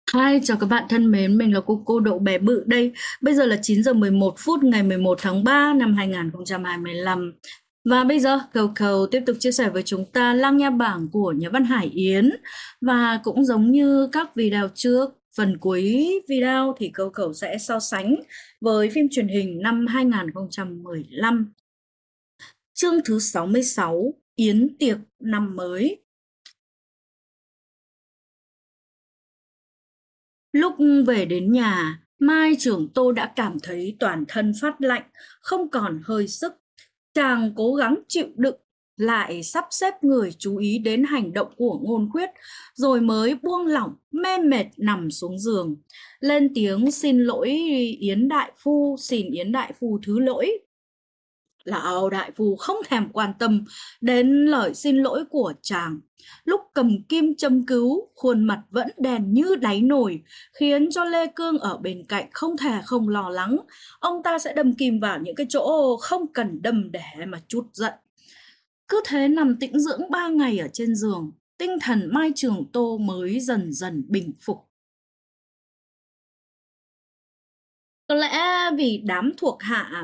Hi, chào các bạn thân mến, mình là cô Đậu Bé Bự đây. Bây giờ là 9 giờ 11 phút ngày 11 tháng 3 năm 2025. Và bây giờ Cầu Cầu tiếp tục chia sẻ với chúng ta Lang Nha Bảng của nhà văn Hải Yến. Và cũng giống như các video trước, phần cuối video thì Cầu Cầu sẽ so sánh với phim truyền hình năm 2015. Chương thứ 66, Yến tiệc năm mới. Lúc về đến nhà, Mai trưởng Tô đã cảm thấy toàn thân phát lạnh, không còn hơi sức. Chàng cố gắng chịu đựng, lại sắp xếp người chú ý đến hành động của Ngôn Khuyết, rồi mới buông lỏng, mê mệt nằm xuống giường. Lên tiếng xin lỗi Yến Đại Phu, xin Yến Đại Phu thứ lỗi. Lão đại phu không thèm quan tâm đến lời xin lỗi của chàng. Lúc cầm kim châm cứu, khuôn mặt vẫn đen như đáy nồi, khiến cho Lê Cương ở bên cạnh không thể không lo lắng. Ông ta sẽ đâm kim vào những cái chỗ không cần đâm để mà trút giận. Cứ thế nằm tĩnh dưỡng 3 ngày ở trên giường, tinh thần Mai Trường Tô mới dần dần bình phục. Có lẽ vì đám thuộc hạ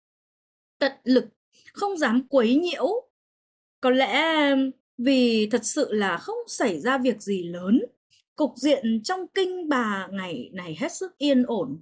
tận lực, không dám quấy nhiễu. Có lẽ vì thật sự là không xảy ra việc gì lớn, cục diện trong kinh bà ngày này hết sức yên ổn.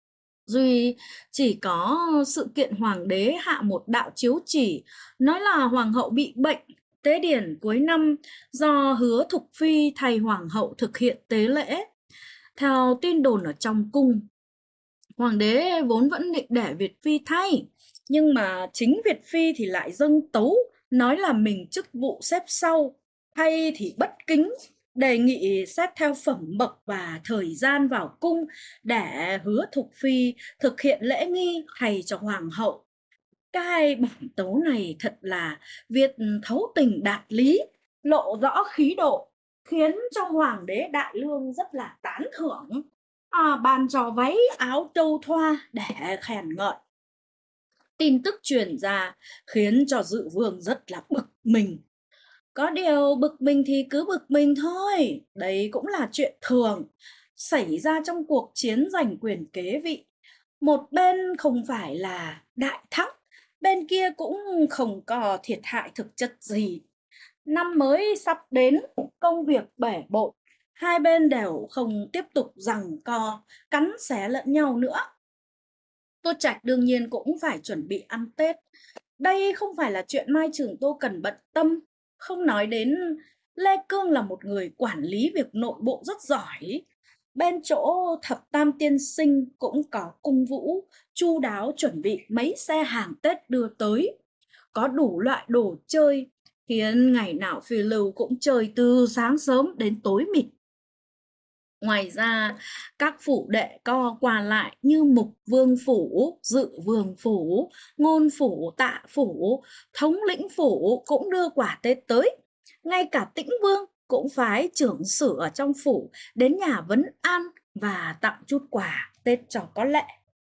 Duy chỉ có sự kiện hoàng đế hạ một đạo chiếu chỉ, nói là hoàng hậu bị bệnh, tế điển cuối năm do Hứa Thục Phi thay hoàng hậu thực hiện tế lễ. Theo tin đồn ở trong cung, hoàng đế vốn vẫn định để Việt Phi thay, nhưng mà chính Việt Phi thì lại dâng tấu, nói là mình chức vụ xếp sau, thay thì bất kính, đề nghị xét theo phẩm bậc và thời gian vào cung để Hứa Thục Phi thực hiện lễ nghi thay cho hoàng hậu. Cái bản tấu này thật là việc thấu tình đạt lý, lộ rõ khí độ, khiến cho hoàng đế Đại Lương rất là tán thưởng, ban cho váy áo châu thoa để khen ngợi. Tin tức truyền ra khiến cho Dự Vương rất là bực mình. Có điều bực mình thì cứ bực mình thôi, đấy cũng là chuyện thường xảy ra trong cuộc chiến giành quyền kế vị. Một bên không phải là đại thắng, bên kia cũng không có thiệt hại thực chất gì. Năm mới sắp đến, công việc bể bộn, hai bên đều không tiếp tục giằng co, cắn xé lẫn nhau nữa. Tô Trạch đương nhiên cũng phải chuẩn bị ăn Tết. Đây không phải là chuyện Mai Trường Tô cần bận tâm. Không nói đến Lê Cương là một người quản lý việc nội bộ rất giỏi. Bên chỗ Thập Tam Tiên Sinh cũng có cung vũ, chu đáo chuẩn bị mấy xe hàng Tết đưa tới. Có đủ loại đồ chơi, khiến ngày nào phiêu lưu cũng chơi từ sáng sớm đến tối mịt. Ngoài ra, các phủ đệ co qua lại như Mục Vương Phủ, Dự Vương Phủ, Ngôn Phủ, Tạ Phủ, Thống lĩnh Phủ cũng đưa quà Tết tới. Ngay cả Tĩnh Vương cũng phái trưởng sử ở trong phủ đến nhà vấn an và tặng chút quà Tết cho có lệ.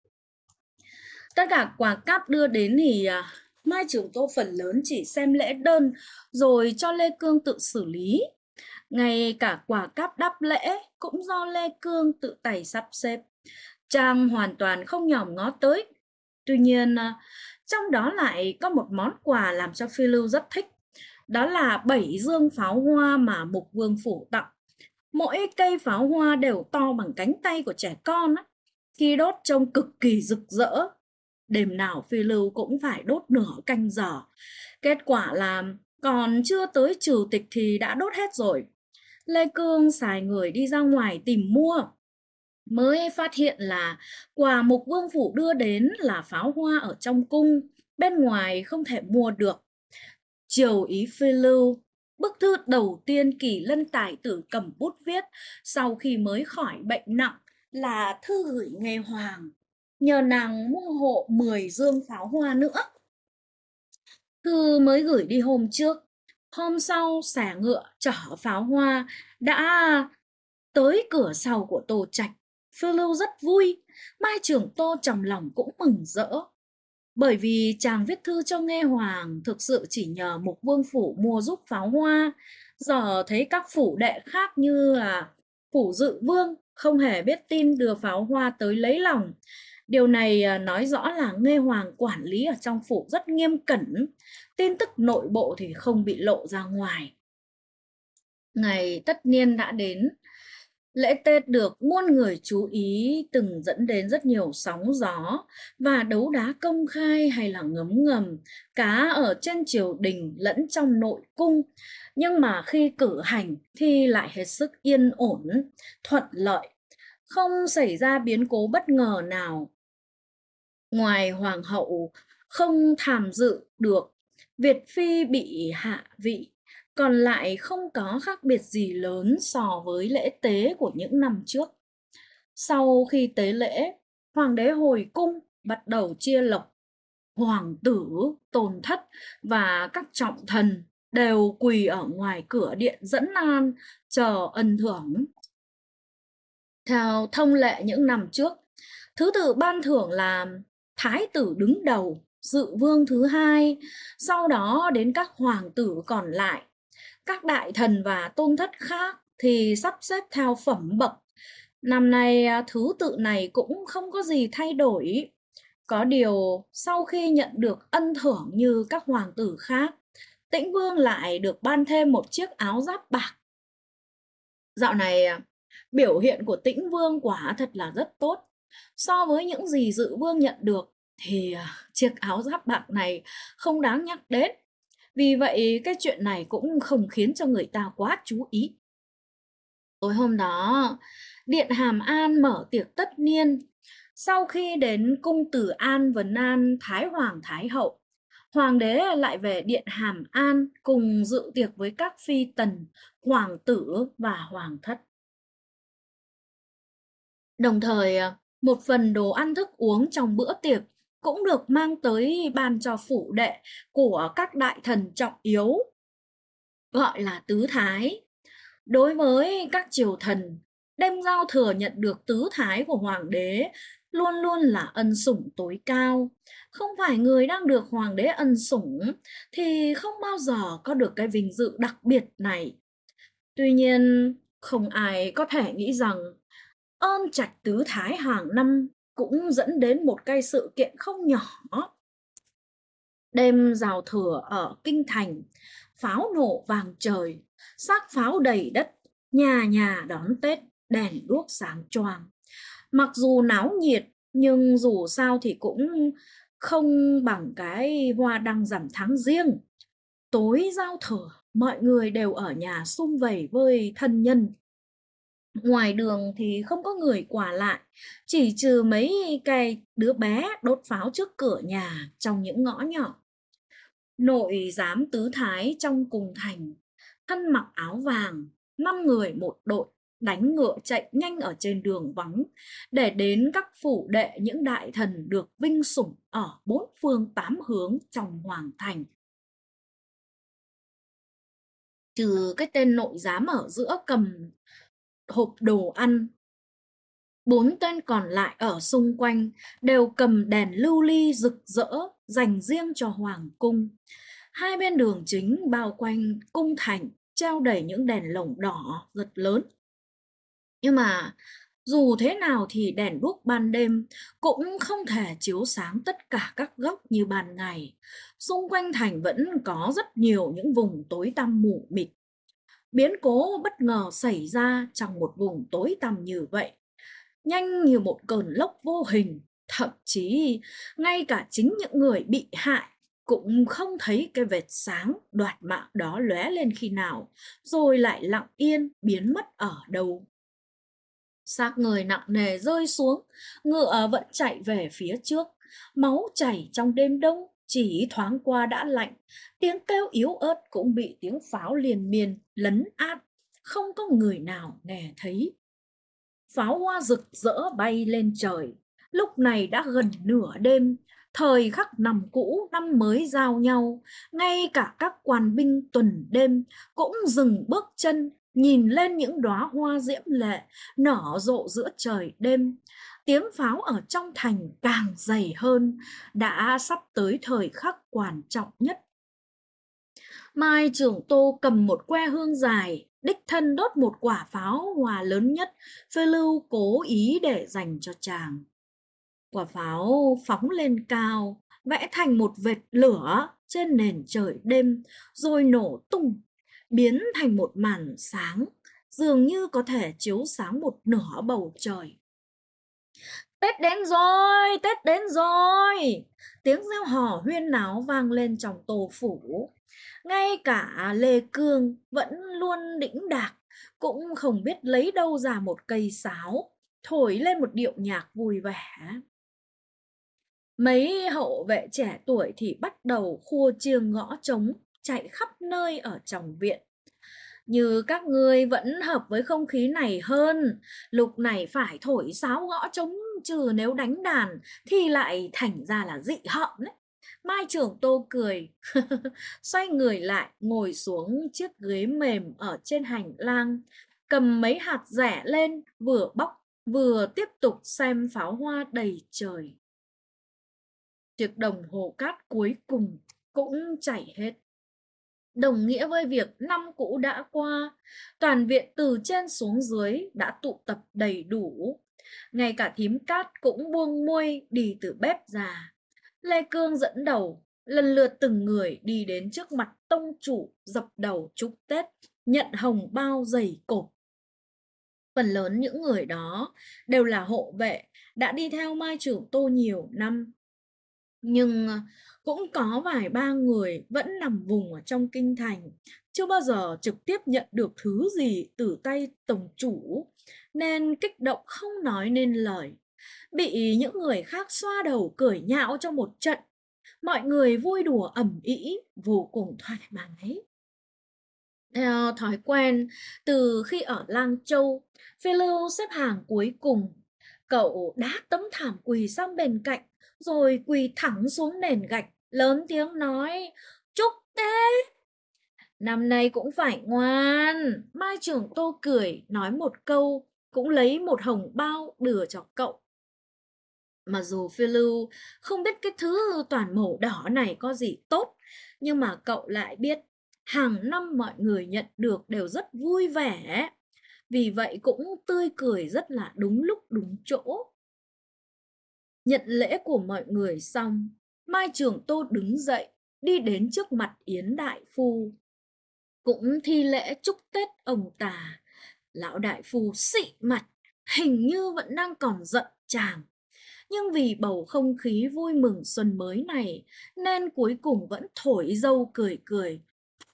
Tất cả quà cáp đưa đến thì Mai Trường Tô phần lớn chỉ xem lễ đơn rồi cho Lê Cương tự xử lý. Ngay cả quà cáp đáp lễ cũng do Lê Cương tự tay sắp xếp. Chàng hoàn toàn không nhòm ngó tới. Tuy nhiên, trong đó lại có một món quà làm cho Phi Lưu rất thích. Đó là 7 dương pháo hoa mà Mục Vương Phủ tặng. Mỗi cây pháo hoa đều to bằng cánh tay của trẻ con. Khi đốt trông cực kỳ rực rỡ. Đêm nào Phi Lưu cũng phải đốt nửa canh giờ. Kết quả là còn chưa tới trừ tịch thì đã đốt hết rồi. Lê Cương xài người đi ra ngoài tìm mua, mới phát hiện là quà Mục Vương Phủ đưa đến là pháo hoa ở trong cung, bên ngoài không thể mua được. Chiều ý Phi Lưu, bức thư đầu tiên Kỳ Lân Tài Tử cầm bút viết sau khi mới khỏi bệnh nặng là thư gửi Nghê Hoàng, nhờ nàng mua hộ 10 dương pháo hoa nữa. Thư mới gửi đi hôm trước, hôm sau xẻ ngựa chở pháo hoa đã tới cửa sau của Tô Trạch. Phiêu Lưu rất vui, Mai Trường Tô trong lòng cũng mừng rỡ. Bởi vì chàng viết thư cho Nghê Hoàng thực sự chỉ nhờ Mục Vương Phủ mua giúp pháo hoa. Giờ thấy các phủ đệ khác như là Phủ Dự Vương không hề biết tin đưa pháo hoa tới lấy lòng. Điều này nói rõ là Nghê Hoàng quản lý ở trong phủ rất nghiêm cẩn, tin tức nội bộ thì không bị lộ ra ngoài. Ngày tất niên đã đến, lễ Tết được muôn người chú ý, từng dẫn đến rất nhiều sóng gió và đấu đá công khai hay là ngấm ngầm, cả ở trên triều đình lẫn trong nội cung. Nhưng mà khi cử hành thì lại hết sức yên ổn, thuận lợi, không xảy ra biến cố bất ngờ nào. Ngoài hoàng hậu không tham dự được, Việt Phi bị hạ vị, còn lại không có khác biệt gì lớn so với lễ tế của những năm trước. Sau khi tế lễ, hoàng đế hồi cung bắt đầu chia lộc. Hoàng tử, tồn thất và các trọng thần đều quỳ ở ngoài cửa điện dẫn an, chờ ân thưởng. Theo thông lệ những năm trước, thứ tự ban thưởng là thái tử đứng đầu, dự vương thứ hai, sau đó đến các hoàng tử còn lại. Các đại thần và tôn thất khác thì sắp xếp theo phẩm bậc. Năm nay thứ tự này cũng không có gì thay đổi. Có điều sau khi nhận được ân thưởng như các hoàng tử khác, Tĩnh Vương lại được ban thêm một chiếc áo giáp bạc. Dạo này biểu hiện của Tĩnh Vương quả thật là rất tốt. So với những gì Dự Vương nhận được thì chiếc áo giáp bạc này không đáng nhắc đến. Vì vậy cái chuyện này cũng không khiến cho người ta quá chú ý. Tối hôm đó, Điện Hàm An mở tiệc tất niên. Sau khi đến cung Từ An vấn an Thái Hoàng Thái Hậu, Hoàng đế lại về Điện Hàm An cùng dự tiệc với các phi tần, hoàng tử và hoàng thất. Đồng thời, một phần đồ ăn thức uống trong bữa tiệc cũng được mang tới ban cho phủ đệ của các đại thần trọng yếu, gọi là tứ thái. Đối với các triều thần, đêm giao thừa nhận được tứ thái của hoàng đế luôn luôn là ân sủng tối cao. Không phải người đang được hoàng đế ân sủng thì không bao giờ có được cái vinh dự đặc biệt này. Tuy nhiên, không ai có thể nghĩ rằng ơn trạch tứ thái hàng năm cũng dẫn đến một cái sự kiện không nhỏ. Đêm giao thừa ở kinh thành, pháo nổ vàng trời, xác pháo đầy đất, nhà nhà đón Tết, đèn đuốc sáng choang. Mặc dù náo nhiệt, nhưng dù sao thì cũng không bằng cái hoa đăng rằm tháng Giêng. Tối giao thừa, mọi người đều ở nhà sum vầy với thân nhân. Ngoài đường thì không có người qua lại, chỉ trừ mấy cái đứa bé đốt pháo trước cửa nhà trong những ngõ nhỏ. Nội giám tứ thái trong cùng thành, thân mặc áo vàng, 5 người một đội, đánh ngựa chạy nhanh ở trên đường vắng để đến các phủ đệ những đại thần được vinh sủng ở 4 phương 8 hướng trong hoàng thành. Trừ cái tên nội giám ở giữa cầm hộp đồ ăn, 4 tên còn lại ở xung quanh đều cầm đèn lưu ly rực rỡ dành riêng cho hoàng cung. Hai bên đường chính bao quanh cung thành treo đầy những đèn lồng đỏ rất lớn. Nhưng mà dù thế nào thì đèn đuốc ban đêm cũng không thể chiếu sáng tất cả các góc như ban ngày. Xung quanh thành vẫn có rất nhiều những vùng tối tăm mù mịt. Biến cố bất ngờ xảy ra trong một vùng tối tăm như vậy, nhanh như một cơn lốc vô hình. Thậm chí ngay cả chính những người bị hại cũng không thấy cái vệt sáng đoạt mạng đó lóe lên khi nào, rồi lại lặng yên biến mất ở đâu. Xác người nặng nề rơi xuống, ngựa vẫn chạy về phía trước, máu chảy trong đêm đông, chỉ thoáng qua đã lạnh, tiếng kêu yếu ớt cũng bị tiếng pháo liên miên lấn át, không có người nào nghe thấy. Pháo hoa rực rỡ bay lên trời, lúc này đã gần nửa đêm, thời khắc năm cũ năm mới giao nhau, ngay cả các quan binh tuần đêm cũng dừng bước chân, nhìn lên những đóa hoa diễm lệ nở rộ giữa trời đêm. Tiếng pháo ở trong thành càng dày hơn, đã sắp tới thời khắc quan trọng nhất. Mai Trưởng Tô cầm một que hương dài, đích thân đốt một quả pháo hoa lớn nhất Phiêu Lưu cố ý để dành cho chàng. Quả pháo phóng lên cao, vẽ thành một vệt lửa trên nền trời đêm, rồi nổ tung, biến thành một màn sáng, dường như có thể chiếu sáng một nửa bầu trời. Tết đến rồi, Tết đến rồi! Tiếng reo hò huyên náo vang lên trong Tô Phủ. Ngay cả Lê Cương vẫn luôn đĩnh đạc, cũng không biết lấy đâu ra một cây sáo, thổi lên một điệu nhạc vui vẻ. Mấy hậu vệ trẻ tuổi thì bắt đầu khua chiêng gõ trống, chạy khắp nơi ở trong viện. Như các ngươi vẫn hợp với không khí này hơn, lúc này phải thổi sáo gõ trống, chứ nếu đánh đàn thì lại thành ra là dị hợm đấy. Mai Trưởng Tô cười, xoay người lại ngồi xuống chiếc ghế mềm ở trên hành lang, cầm mấy hạt rẻ lên, vừa bóc vừa tiếp tục xem pháo hoa đầy trời. Chiếc đồng hồ cát cuối cùng cũng chảy hết, đồng nghĩa với việc năm cũ đã qua. Toàn viện từ trên xuống dưới đã tụ tập đầy đủ. Ngay cả thím Cát cũng buông muôi đi từ bếp ra. Lê Cương dẫn đầu, lần lượt từng người đi đến trước mặt tông chủ, dập đầu chúc Tết, nhận hồng bao dày cộp. Phần lớn những người đó đều là hộ vệ, đã đi theo Mai Trưởng Tô nhiều năm. Nhưng cũng có vài ba người vẫn nằm vùng ở trong kinh thành, chưa bao giờ trực tiếp nhận được thứ gì từ tay tổng chủ, nên kích động không nói nên lời, bị những người khác xoa đầu cười nhạo trong một trận. Mọi người vui đùa ầm ĩ, vô cùng thoải mái. Theo thói quen, từ khi ở Lang Châu, Phiêu Lưu xếp hàng cuối cùng. Cậu đá tấm thảm quỳ sang bên cạnh, rồi quỳ thẳng xuống nền gạch, lớn tiếng nói: "Chúc Tết!" Năm nay cũng phải ngoan. Mai Trưởng Tô cười, nói một câu, cũng lấy một hồng bao đưa cho cậu. Mặc dù Phiêu Lưu không biết cái thứ toàn màu đỏ này có gì tốt, nhưng mà cậu lại biết hàng năm mọi người nhận được đều rất vui vẻ. Vì vậy cũng tươi cười rất là đúng lúc đúng chỗ. Nhận lễ của mọi người xong, Mai Trưởng Tô đứng dậy, đi đến trước mặt Yến đại phu, cũng thi lễ chúc Tết ông ta. Lão đại phu xị mặt, hình như vẫn đang còn giận chàng. Nhưng vì bầu không khí vui mừng xuân mới này, nên cuối cùng vẫn thổi dâu cười cười.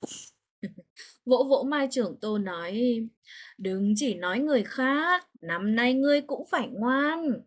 Vỗ vỗ Mai Trưởng Tô nói: "Đừng chỉ nói người khác, năm nay ngươi cũng phải ngoan."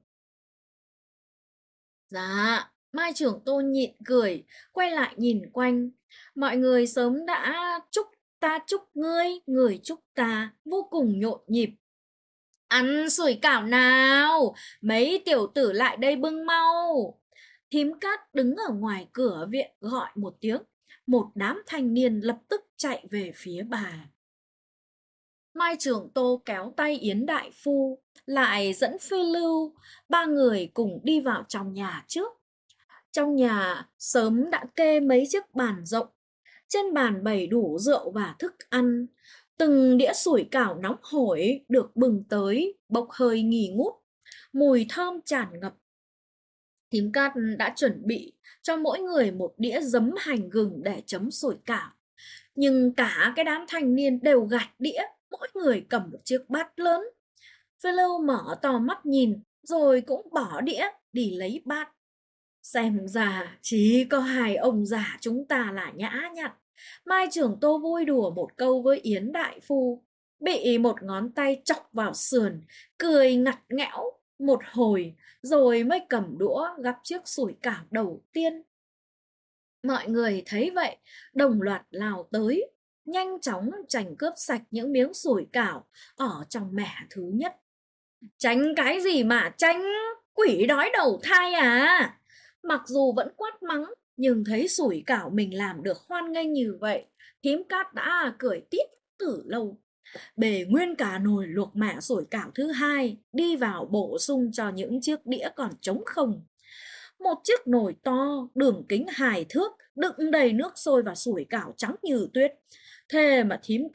Dạ, Mai Trưởng Tô nhịn cười, quay lại nhìn quanh. Mọi người sớm đã chúc ta chúc ngươi, người chúc ta, vô cùng nhộn nhịp. "Ăn sủi cảo nào, mấy tiểu tử lại đây bưng mau." Thím Cát đứng ở ngoài cửa viện gọi một tiếng. Một đám thanh niên lập tức chạy về phía bà. Mai Trưởng Tô kéo tay Yến đại phu, lại dẫn Phiêu Lưu, ba người cùng đi vào trong nhà trước. Trong nhà sớm đã kê mấy chiếc bàn rộng, trên bàn bày đủ rượu và thức ăn. Từng đĩa sủi cảo nóng hổi được bừng tới, bốc hơi nghi ngút, mùi thơm tràn ngập. Thím Cát đã chuẩn bị cho mỗi người một đĩa giấm hành gừng để chấm sủi cảo. Nhưng cả cái đám thanh niên đều gạt đĩa, mỗi người cầm một chiếc bát lớn. Phiêu Lưu mở to mắt nhìn, rồi cũng bỏ đĩa đi lấy bát. Xem ra chỉ có hai ông già chúng ta là nhã nhặn. Mai Trưởng Tô vui đùa một câu với Yến đại phu, bị một ngón tay chọc vào sườn, cười ngặt nghẽo một hồi, rồi mới cầm đũa gắp chiếc sủi cảo đầu tiên. Mọi người thấy vậy, đồng loạt lao tới, nhanh chóng giành cướp sạch những miếng sủi cảo ở trong mẻ thứ nhất. "Tranh cái gì mà tranh, quỷ đói đầu thai à!" Mặc dù vẫn quát mắng, nhưng thấy sủi cảo mình làm được hoan nghênh như vậy, thím Cát đã cười tít từ lâu. Bề nguyên cả nồi luộc mẻ sủi cảo thứ hai, đi vào bổ sung cho những chiếc đĩa còn trống không. Một chiếc nồi to, đường kính 2 thước, đựng đầy nước sôi và sủi cảo trắng như tuyết. Thế mà thím Cát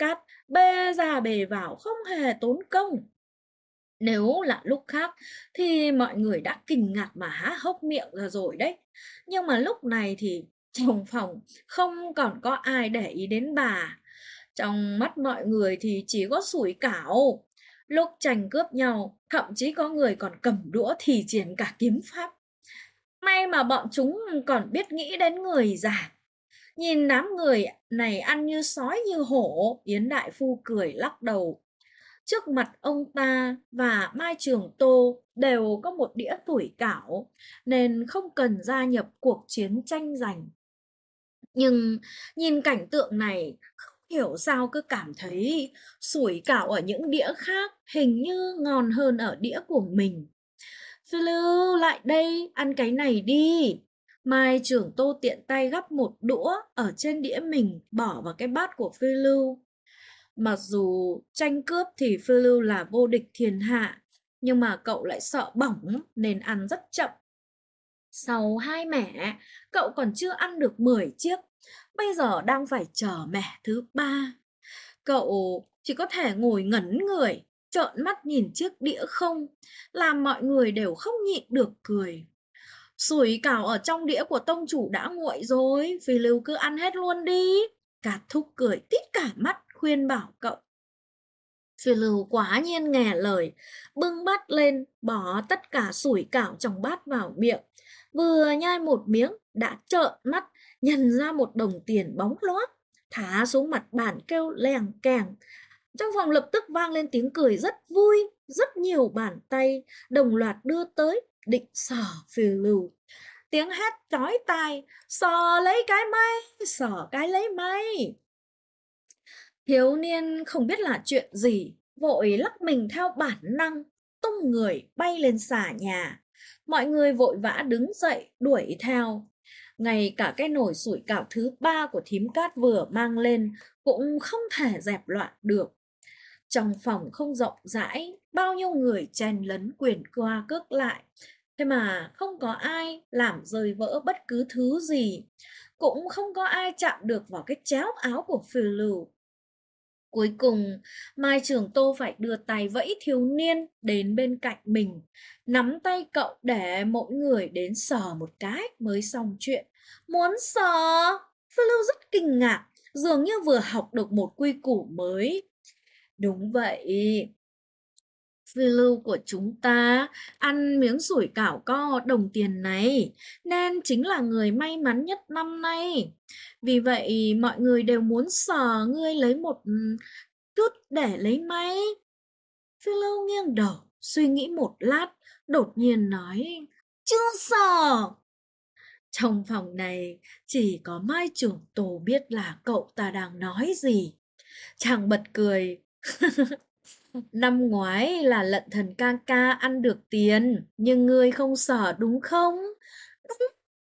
bê ra bê vào không hề tốn công. Nếu là lúc khác thì mọi người đã kinh ngạc mà há hốc miệng ra rồi đấy. Nhưng mà lúc này thì trong phòng không còn có ai để ý đến bà. Trong mắt mọi người thì chỉ có sủi cảo. Lúc tranh cướp nhau, thậm chí có người còn cầm đũa thì triển cả kiếm pháp. May mà bọn chúng còn biết nghĩ đến người già. Nhìn đám người này ăn như sói như hổ, Yến Đại Phu cười lắc đầu. Trước mặt ông ta và Mai Trường Tô đều có một đĩa sủi cảo, nên không cần gia nhập cuộc chiến tranh giành. Nhưng nhìn cảnh tượng này, không hiểu sao cứ cảm thấy sủi cảo ở những đĩa khác hình như ngon hơn ở đĩa của mình. Phi Lưu, lại đây, ăn cái này đi. Mai Trường Tô tiện tay gắp một đũa ở trên đĩa mình bỏ vào cái bát của Phi Lưu. Mặc dù tranh cướp thì Phi Lưu là vô địch thiên hạ, nhưng mà cậu lại sợ bỏng nên ăn rất chậm. Sau hai mẻ, cậu còn chưa ăn được 10 chiếc, bây giờ đang phải chờ mẻ thứ 3. Cậu chỉ có thể ngồi ngẩn người, trợn mắt nhìn chiếc đĩa không, làm mọi người đều không nhịn được cười. Sủi cảo ở trong đĩa của tông chủ đã nguội rồi, Phi Lưu cứ ăn hết luôn đi. Cát Thúc cười tít cả mắt khuyên bảo cậu. Phi Lưu quả nhiên nghe lời, bưng bát lên, bỏ tất cả sủi cảo trong bát vào miệng. Vừa nhai một miếng, đã trợn mắt, nhận ra một đồng tiền bóng loáng, thả xuống mặt bàn kêu leng keng. Trong phòng lập tức vang lên tiếng cười rất vui, rất nhiều bàn tay đồng loạt đưa tới, định sờ Phi Lưu. Tiếng hét chói tai, sờ lấy cái may, sờ cái lấy may. Thiếu niên không biết là chuyện gì, vội lắc mình theo bản năng, tung người bay lên xà nhà. Mọi người vội vã đứng dậy đuổi theo. Ngay cả cái nồi sủi cảo thứ 3 của thím Cát vừa mang lên cũng không thể dẹp loạn được. Trong phòng không rộng rãi, bao nhiêu người chen lấn quyền qua cước lại. Thế mà không có ai làm rơi vỡ bất cứ thứ gì. Cũng không có ai chạm được vào cái chéo áo của Phi Lưu. Cuối cùng, Mai Trường Tô phải đưa tay vẫy thiếu niên đến bên cạnh mình, nắm tay cậu để mỗi người đến sờ một cái mới xong chuyện. Muốn sờ? Phi Lưu rất kinh ngạc, dường như vừa học được một quy củ mới. Đúng vậy, Phi Lưu của chúng ta ăn miếng sủi cảo có đồng tiền này, nên chính là người may mắn nhất năm nay. Vì vậy mọi người đều muốn sờ ngươi lấy một chút để lấy may. Phi Lưu nghiêng đầu, suy nghĩ một lát, đột nhiên nói, chưa sờ. Trong phòng này chỉ có Mai Trưởng Tổ biết là cậu ta đang nói gì. Chàng bật cười. Năm ngoái là Lận Thần ca ca ăn được tiền, nhưng ngươi không sờ đúng không? Đúng.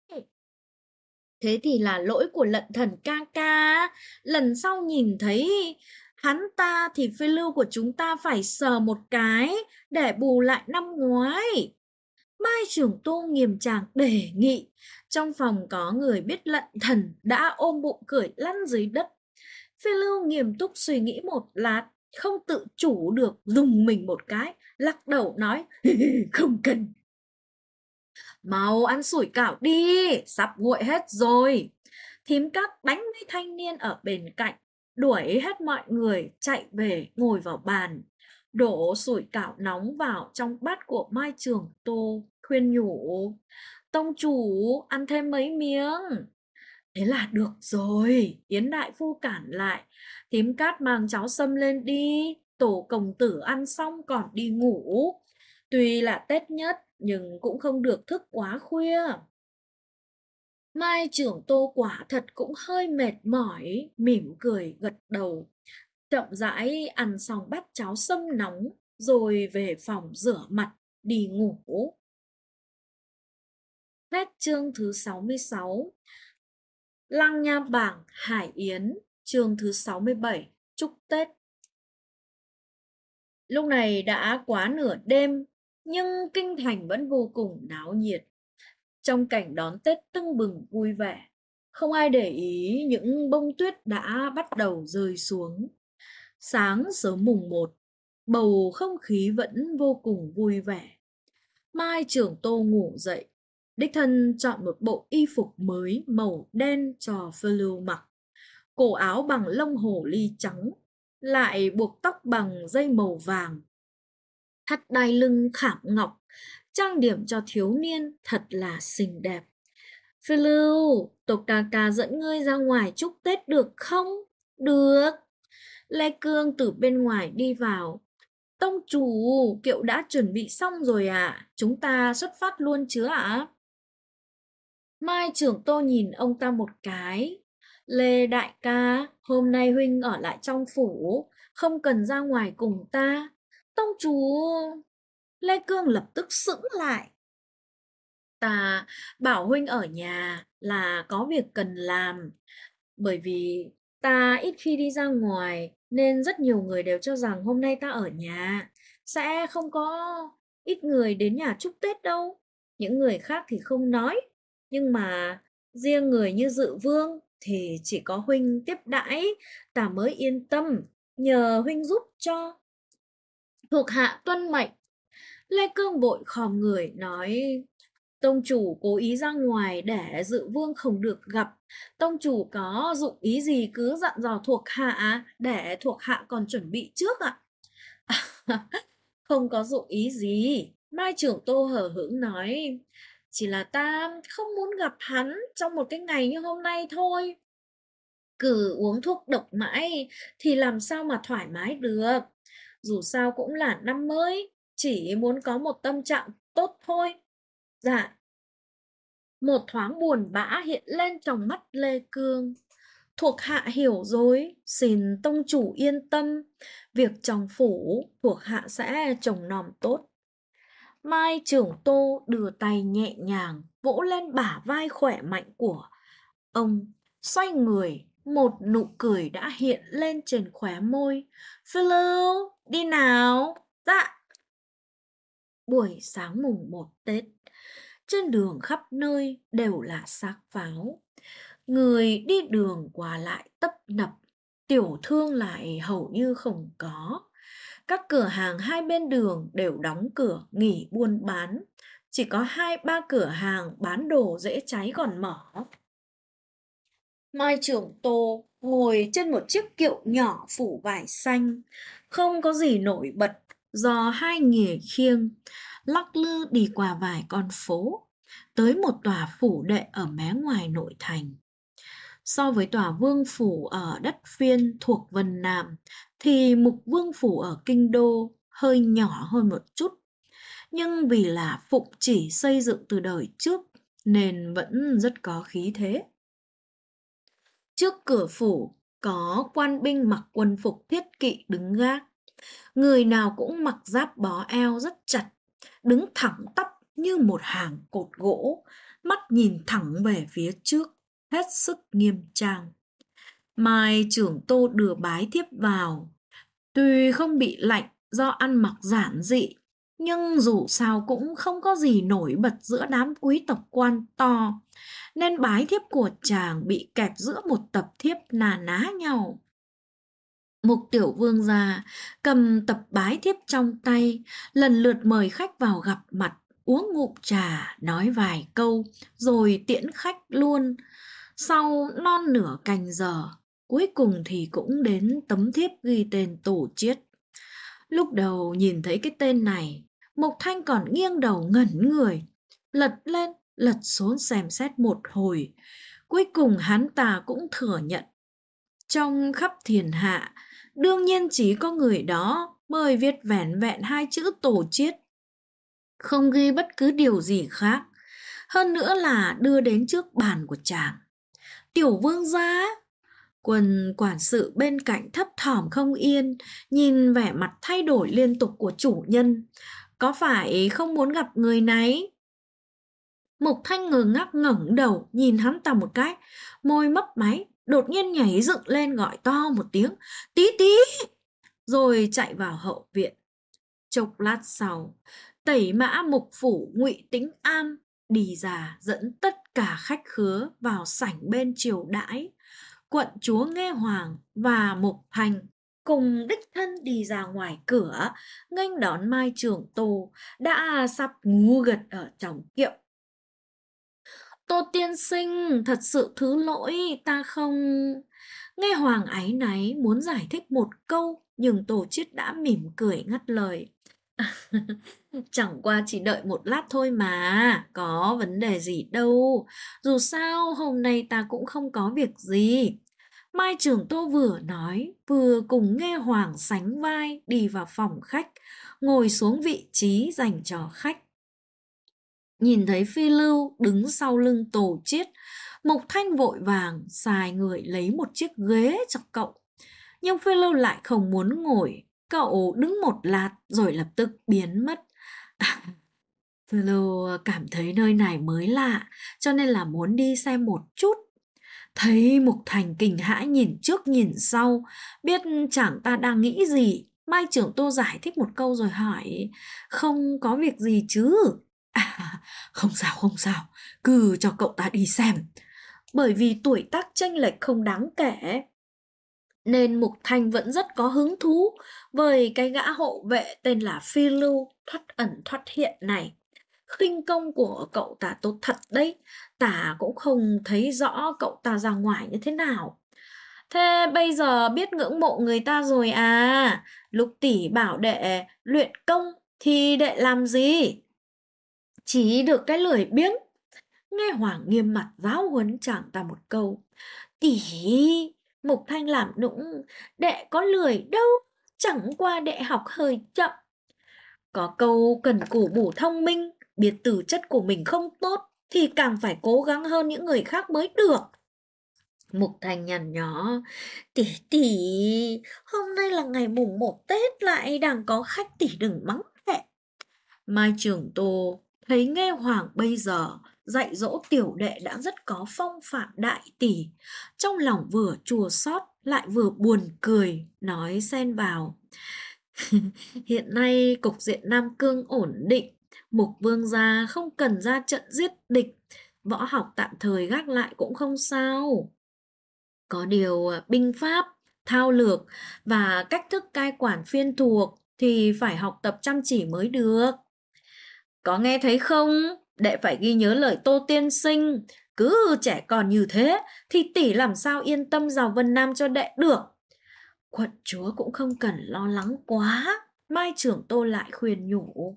Thế thì là lỗi của Lận Thần ca ca. Lần sau nhìn thấy hắn ta thì Phi Lưu của chúng ta phải sờ một cái để bù lại năm ngoái. Mai Trưởng Tô nghiêm trang đề nghị. Trong phòng có người biết Lận Thần đã ôm bụng cười lăn dưới đất. Phi Lưu nghiêm túc suy nghĩ một lát, không tự chủ được dùng mình một cái, lắc đầu nói, không cần. Mau ăn sủi cảo đi, sắp nguội hết rồi. Thím Cát đánh với thanh niên ở bên cạnh, đuổi hết mọi người chạy về ngồi vào bàn. Đổ sủi cảo nóng vào trong bát của Mai Trường Tô, khuyên nhủ, tông chủ ăn thêm mấy miếng. Thế là được rồi, Yến Đại Phu cản lại. Thím Cát mang cháo sâm lên đi, tổ công tử ăn xong còn đi ngủ. Tuy là Tết nhất, nhưng cũng không được thức quá khuya. Mai Trưởng Tô quả thật cũng hơi mệt mỏi, mỉm cười gật đầu. Chậm rãi ăn xong bát cháo sâm nóng, rồi về phòng rửa mặt, đi ngủ. Hết chương thứ 66. Lăng Nha Bảng Hải Yến, chương thứ 67, chúc Tết. Lúc này đã quá nửa đêm, nhưng kinh thành vẫn vô cùng náo nhiệt. Trong cảnh đón Tết tưng bừng vui vẻ, không ai để ý những bông tuyết đã bắt đầu rơi xuống. Sáng sớm mùng 1, bầu không khí vẫn vô cùng vui vẻ. Mai Trưởng Tô ngủ dậy, đích thân chọn một bộ y phục mới màu đen cho Phiêu mặc. Cổ áo bằng lông hổ ly trắng, lại buộc tóc bằng dây màu vàng. Thắt đai lưng khảm ngọc, trang điểm cho thiếu niên thật là xinh đẹp. Phiêu, tộc ca ca dẫn ngươi ra ngoài chúc Tết được không? Được. Lê Cương từ bên ngoài đi vào. Tông chủ, kiệu đã chuẩn bị xong rồi ạ. Chúng ta xuất phát luôn chứ ạ? Mai Trưởng Tô nhìn ông ta một cái. Lê đại ca, hôm nay huynh ở lại trong phủ, không cần ra ngoài cùng ta. Tông chủ... Lê Cương lập tức sững lại. Ta bảo huynh ở nhà là có việc cần làm. Bởi vì ta ít khi đi ra ngoài nên rất nhiều người đều cho rằng hôm nay ta ở nhà. Sẽ không có ít người đến nhà chúc Tết đâu. Những người khác thì không nói. Nhưng mà riêng người như Dự Vương thì chỉ có huynh tiếp đãi, ta mới yên tâm. Nhờ huynh giúp cho. Thuộc hạ tuân mệnh. Lê Cương vội khom người nói: Tông chủ cố ý ra ngoài để Dự Vương không được gặp. Tông chủ có dụng ý gì cứ dặn dò thuộc hạ, để thuộc hạ còn chuẩn bị trước ạ. Không có dụng ý gì. Mai Trưởng Tô hờ hững nói: Chỉ là ta không muốn gặp hắn trong một cái ngày như hôm nay thôi. Cứ uống thuốc độc mãi thì làm sao mà thoải mái được. Dù sao cũng là năm mới, chỉ muốn có một tâm trạng tốt thôi. Dạ. Một thoáng buồn bã hiện lên trong mắt Lê Cương. Thuộc hạ hiểu rồi, xin tông chủ yên tâm. Việc trong phủ, thuộc hạ sẽ trông nom tốt. Mai Trưởng Tô đưa tay nhẹ nhàng vỗ lên bả vai khỏe mạnh của ông. Xoay người, một nụ cười đã hiện lên trên khóe môi. Phiêu, đi nào. Dạ. Buổi sáng mùng 1 Tết, trên đường khắp nơi đều là xác pháo. Người đi đường qua lại tấp nập, tiểu thương lại hầu như không có. Các cửa hàng hai bên đường đều đóng cửa nghỉ buôn bán. Chỉ có 2-3 cửa hàng bán đồ dễ cháy còn mở. Mai Trưởng Tô ngồi trên một chiếc kiệu nhỏ phủ vải xanh, không có gì nổi bật, do hai nghề khiêng, lắc lư đi qua vài con phố, tới một tòa phủ đệ ở mé ngoài nội thành. So với tòa vương phủ ở đất Phiên thuộc Vân Nam, thì mục vương phủ ở Kinh Đô hơi nhỏ hơn một chút. Nhưng vì là phụng chỉ xây dựng từ đời trước, nên vẫn rất có khí thế. Trước cửa phủ có quan binh mặc quân phục thiết kỵ đứng gác. Người nào cũng mặc giáp bó eo rất chặt, đứng thẳng tắp như một hàng cột gỗ, mắt nhìn thẳng về phía trước, hết sức nghiêm trang. Mai Trưởng Tô đưa bái thiếp vào. Tuy không bị lạnh do ăn mặc giản dị, nhưng dù sao cũng không có gì nổi bật giữa đám quý tộc quan to, nên bái thiếp của chàng bị kẹp giữa một tập thiếp nà ná nhau. Mục Tiểu Vương gia cầm tập bái thiếp trong tay, lần lượt mời khách vào gặp mặt, uống ngụm trà, nói vài câu, rồi tiễn khách luôn. Sau non nửa canh giờ, cuối cùng thì cũng đến tấm thiếp ghi tên Tổ Chiết. Lúc đầu nhìn thấy cái tên này, Mộc Thanh còn nghiêng đầu ngẩn người, lật lên, lật xuống xem xét một hồi. Cuối cùng hắn ta cũng thừa nhận. Trong khắp thiên hạ, đương nhiên chỉ có người đó mới viết vẻn vẹn 2 chữ Tổ Chiết. Không ghi bất cứ điều gì khác. Hơn nữa là đưa đến trước bàn của chàng. Tiểu Vương gia. Quân quản sự bên cạnh thấp thỏm không yên, nhìn vẻ mặt thay đổi liên tục của chủ nhân. Có phải không muốn gặp người này? Mục Thanh ngơ ngác ngẩng đầu nhìn hắn ta một cái, môi mấp máy, đột nhiên nhảy dựng lên gọi to một tiếng, tí tí, rồi chạy vào hậu viện. Chốc lát sau, Tẩy Mã Mục Phủ Ngụy Tĩnh Am đi ra dẫn tất cả khách khứa vào sảnh bên triều đãi. Quận chúa Nghe Hoàng và Mục Thanh cùng đích thân đi ra ngoài cửa, nghênh đón Mai Trưởng Tô đã sắp ngủ gật ở trong kiệu. Tô tiên sinh, thật sự thứ lỗi, ta không... Nghe Hoàng áy náy muốn giải thích một câu, nhưng Tô Chiết đã mỉm cười ngắt lời. Chẳng qua chỉ đợi một lát thôi mà, có vấn đề gì đâu. Dù sao hôm nay ta cũng không có việc gì. Mai Trưởng Tô vừa nói, vừa cùng Nghe Hoàng sánh vai đi vào phòng khách, ngồi xuống vị trí dành cho khách. Nhìn thấy Phi Lưu đứng sau lưng Tô Chiết, Mộc Thanh vội vàng sai người lấy một chiếc ghế cho cậu. Nhưng Phi Lưu lại không muốn ngồi, cậu đứng một lát rồi lập tức biến mất. Phi Lưu cảm thấy nơi này mới lạ, cho nên là muốn đi xem một chút. Thấy Mục Thành kinh hãi nhìn trước nhìn sau, biết chẳng ta đang nghĩ gì. Mai Trưởng Tô giải thích một câu rồi hỏi, không có việc gì chứ? Không sao không sao, cứ cho cậu ta đi xem. Bởi vì tuổi tác chênh lệch không đáng kể, nên Mục Thanh vẫn rất có hứng thú với cái gã hộ vệ tên là Phi Lưu thoát ẩn thoát hiện này. Khinh công của cậu ta tốt thật đấy, ta cũng không thấy rõ cậu ta ra ngoài như thế nào. Thế bây giờ biết ngưỡng mộ người ta rồi à? Lúc tỷ bảo đệ luyện công thì đệ làm gì? Chỉ được cái lười biếng. Nghe Hoàng nghiêm mặt giáo huấn chàng ta một câu. Tỷ, Mục Thanh làm nũng, đệ có lười đâu, chẳng qua đệ học hơi chậm. Có câu cần cù bù thông minh, biết tư chất của mình không tốt thì càng phải cố gắng hơn những người khác mới được. Mục Thanh nhằn nhó, tỷ tỷ, hôm nay là ngày mùng 1 Tết lại đang có khách, tỷ đừng mắng đệ. Mai Trưởng Tô thấy Nghe Hoàng bây giờ dạy dỗ tiểu đệ đã rất có phong phạm đại tỷ, trong lòng vừa chua xót lại vừa buồn cười, nói xen vào. Hiện nay cục diện Nam Cương ổn định, Mục Vương gia không cần ra trận giết địch, võ học tạm thời gác lại cũng không sao. Có điều binh pháp, thao lược và cách thức cai quản phiên thuộc thì phải học tập chăm chỉ mới được. Có nghe thấy không? Đệ phải ghi nhớ lời Tô tiên sinh. Cứ trẻ còn như thế thì tỷ làm sao yên tâm vào Vân Nam cho đệ được. Quận chúa cũng không cần lo lắng quá. Mai Trưởng Tô lại khuyên nhủ.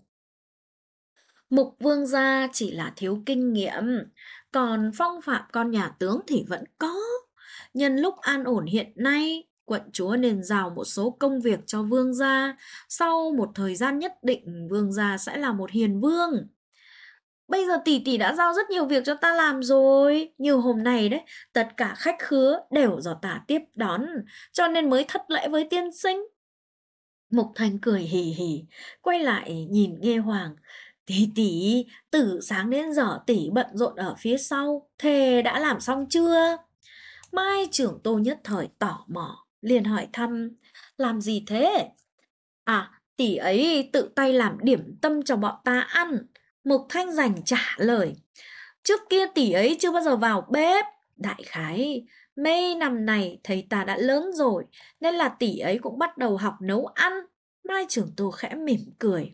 Mục Vương gia chỉ là thiếu kinh nghiệm, còn phong phạm con nhà tướng thì vẫn có. Nhân lúc an ổn hiện nay, quận chúa nên giao một số công việc cho vương gia. Sau một thời gian nhất định, vương gia sẽ là một hiền vương. Bây giờ tỷ tỷ đã giao rất nhiều việc cho ta làm rồi. Như hôm nay đấy, tất cả khách khứa đều do ta tiếp đón, cho nên mới thất lễ với tiên sinh. Mục Thanh cười hì hì, quay lại nhìn Nghe Hoàng. Tỷ tỷ, từ sáng đến giờ tỷ bận rộn ở phía sau, thế đã làm xong chưa? Mai Trưởng Tô nhất thời tò mò, liền hỏi thăm, làm gì thế? À, tỷ ấy tự tay làm điểm tâm cho bọn ta ăn. Mục Thanh Giành trả lời. Trước kia tỷ ấy chưa bao giờ vào bếp. Đại khái, mấy năm này thấy ta đã lớn rồi, nên là tỷ ấy cũng bắt đầu học nấu ăn. Mai Trưởng Tô khẽ mỉm cười.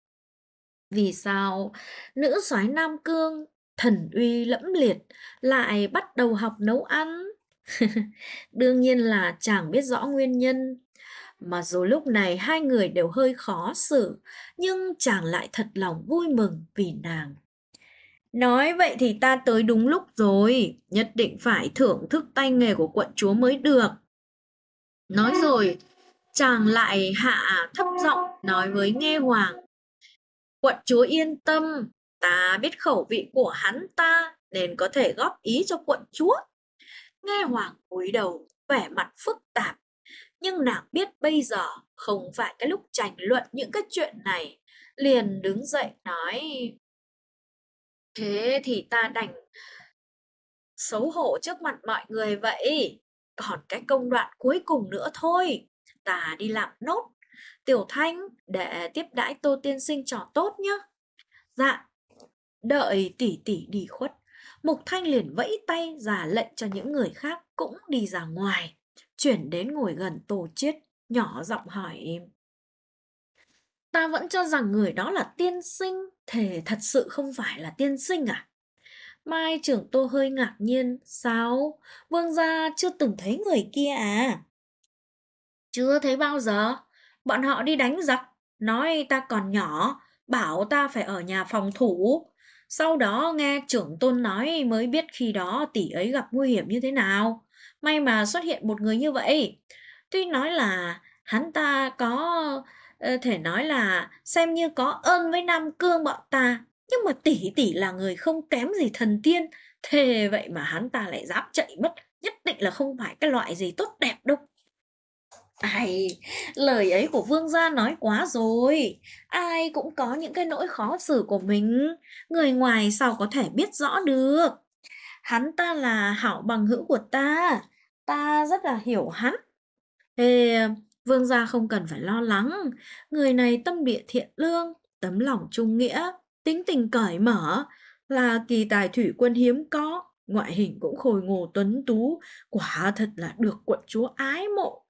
Vì sao nữ soái Nam Cương thần uy lẫm liệt lại bắt đầu học nấu ăn? Đương nhiên là chàng biết rõ nguyên nhân. Mặc dù lúc này hai người đều hơi khó xử, nhưng chàng lại thật lòng vui mừng vì nàng. Nói vậy thì ta tới đúng lúc rồi, nhất định phải thưởng thức tay nghề của quận chúa mới được. Nói rồi, chàng lại hạ thấp giọng nói với Nghe Hoàng. Quận chúa yên tâm, ta biết khẩu vị của hắn ta nên có thể góp ý cho quận chúa. Nghe Hoàng cúi đầu, vẻ mặt phức tạp. Nhưng nàng biết bây giờ không phải cái lúc tranh luận những cái chuyện này. Liền đứng dậy nói, thế thì ta đành xấu hổ trước mặt mọi người vậy. Còn cái công đoạn cuối cùng nữa thôi, ta đi làm nốt. Tiểu Thanh, để tiếp đãi Tô tiên sinh trò tốt nhé. Dạ. Đợi tỷ tỷ đi khuất, Mục Thanh liền vẫy tay ra lệnh cho những người khác cũng đi ra ngoài, chuyển đến ngồi gần Tô Chiết. nhỏ giọng hỏi. Ta vẫn cho rằng người đó là tiên sinh, thế thật sự không phải là tiên sinh à? Mai trưởng tô hơi ngạc nhiên. Sao? Vương gia chưa từng thấy người kia à? Chưa thấy bao giờ. Bọn họ đi đánh giặc, nói ta còn nhỏ, bảo ta phải ở nhà phòng thủ. Sau đó nghe trưởng tôn nói mới biết khi đó tỷ ấy gặp nguy hiểm như thế nào. May mà xuất hiện một người như vậy. Tuy nói là hắn ta có thể nói là xem như có ơn với Nam Cương bọn ta, nhưng mà tỷ tỷ là người không kém gì thần tiên, thế vậy mà hắn ta lại dám chạy mất, nhất định là không phải cái loại gì tốt đẹp đâu. Ai, lời ấy của vương gia nói quá rồi. Ai cũng có những cái nỗi khó xử của mình, người ngoài sao có thể biết rõ được. Hắn ta là hảo bằng hữu của ta rất là hiểu hắn. Thế vương gia không cần phải lo lắng, người này tâm địa thiện lương, tấm lòng trung nghĩa, tính tình cởi mở, là kỳ tài thủy quân hiếm có, ngoại hình cũng khôi ngô tuấn tú, quả thật là được quận chúa ái mộ.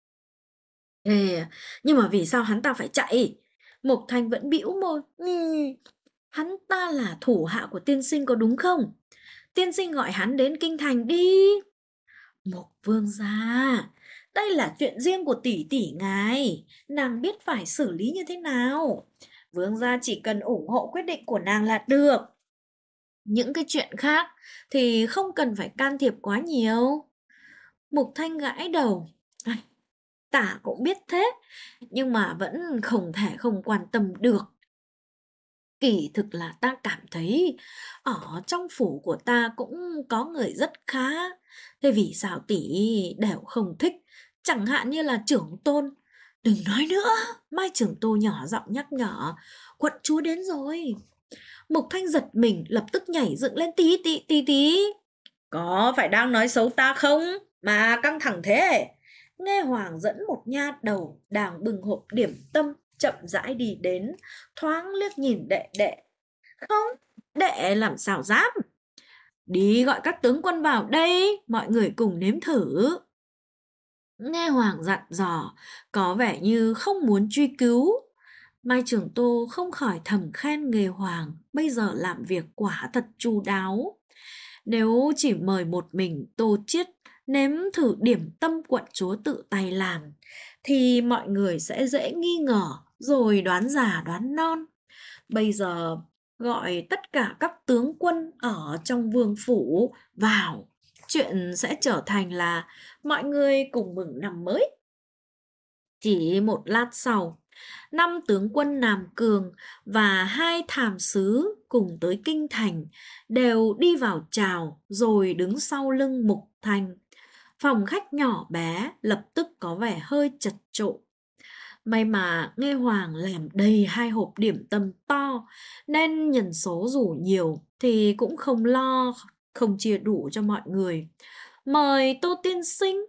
Ê, nhưng mà vì sao hắn ta phải chạy? Mộc Thanh vẫn bĩu môi. Hắn ta là thủ hạ của tiên sinh có đúng không? Tiên sinh gọi hắn đến kinh thành đi. Mộc vương gia, đây là chuyện riêng của tỷ tỷ ngài, nàng biết phải xử lý như thế nào. Vương gia chỉ cần ủng hộ quyết định của nàng là được. Những cái chuyện khác thì không cần phải can thiệp quá nhiều. Mục Thanh gãi đầu. Ai, ta cũng biết thế, nhưng mà vẫn không thể không quan tâm được. Kỳ thực là ta cảm thấy ở trong phủ của ta cũng có người rất khá. Thế vì sao tỷ đều không thích? Chẳng hạn như là trưởng tôn. Đừng nói nữa, Mai trưởng tôn nhỏ giọng nhắc nhở. Quận chúa đến rồi. Mục Thanh giật mình lập tức nhảy dựng lên tí tí tí tí. Có phải đang nói xấu ta không? Mà căng thẳng thế. Nghe Hoàng dẫn một nha đầu đang bưng hộp điểm tâm chậm rãi đi đến, thoáng liếc nhìn đệ đệ. Không, đệ làm sao dám. Đi gọi các tướng quân vào đây, mọi người cùng nếm thử. Nghe Hoàng dặn dò, có vẻ như không muốn truy cứu. Mai Trường Tô không khỏi thầm khen nghề Hoàng, bây giờ làm việc quả thật chu đáo. Nếu chỉ mời một mình Tô Chiết nếm thử điểm tâm quận chúa tự tay làm, thì mọi người sẽ dễ nghi ngờ, rồi đoán già đoán non. Bây giờ gọi tất cả các tướng quân ở trong vương phủ vào, chuyện sẽ trở thành là mọi người cùng mừng năm mới. Chỉ một lát sau, 5 tướng quân Nam Cường và 2 thám sứ cùng tới kinh thành đều đi vào chào rồi đứng sau lưng Mục Thanh. Phòng khách nhỏ bé lập tức có vẻ hơi chật chội. May mà nghe Hoàng làm đầy 2 hộp điểm tâm to, nên nhân số dù nhiều thì cũng không lo không chia đủ cho mọi người. Mời Tô tiên sinh.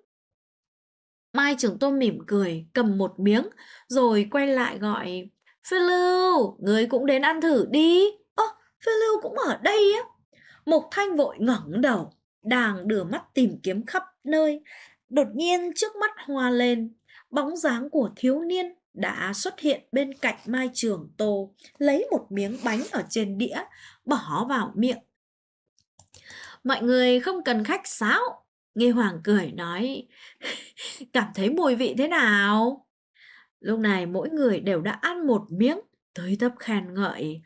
Mai trưởng tôn mỉm cười, cầm một miếng, rồi quay lại gọi. Phiêu Lưu, người cũng đến ăn thử đi. Ơ, Phiêu Lưu cũng ở đây á. Mục Thanh vội ngẩng đầu, đang đưa mắt tìm kiếm khắp nơi. Đột nhiên trước mắt hoa lên, bóng dáng của thiếu niên đã xuất hiện bên cạnh Mai Trường Tô, lấy một miếng bánh ở trên đĩa, bỏ vào miệng. Mọi người không cần khách sáo. Nghe Hoàng cười nói, cảm thấy mùi vị thế nào? Lúc này mỗi người đều đã ăn một miếng, tới tấp khen ngợi.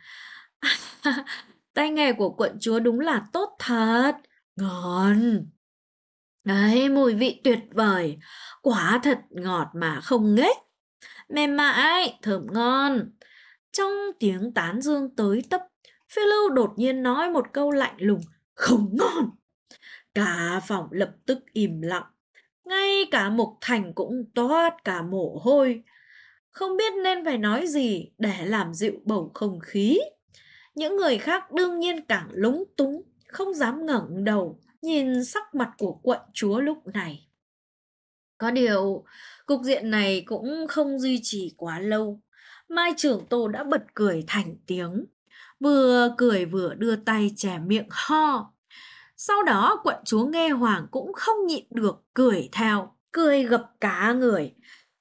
Tay nghề của quận chúa đúng là tốt thật, ngon. Đấy, mùi vị tuyệt vời, quả thật ngọt mà không ngếch, mềm mại, thơm ngon. Trong tiếng tán dương tới tấp, Phiêu Lưu đột nhiên nói một câu lạnh lùng, không ngon. Cả phòng lập tức im lặng, ngay cả Mục Thành cũng toát cả mồ hôi, không biết nên phải nói gì để làm dịu bầu không khí. Những người khác đương nhiên càng lúng túng, không dám ngẩng đầu nhìn sắc mặt của quận chúa lúc này. Có điều, cục diện này cũng không duy trì quá lâu. Mai Trưởng Tô đã bật cười thành tiếng, vừa cười vừa đưa tay chè miệng ho. Sau đó quận chúa nghe Hoàng cũng không nhịn được cười theo, cười gập cả người.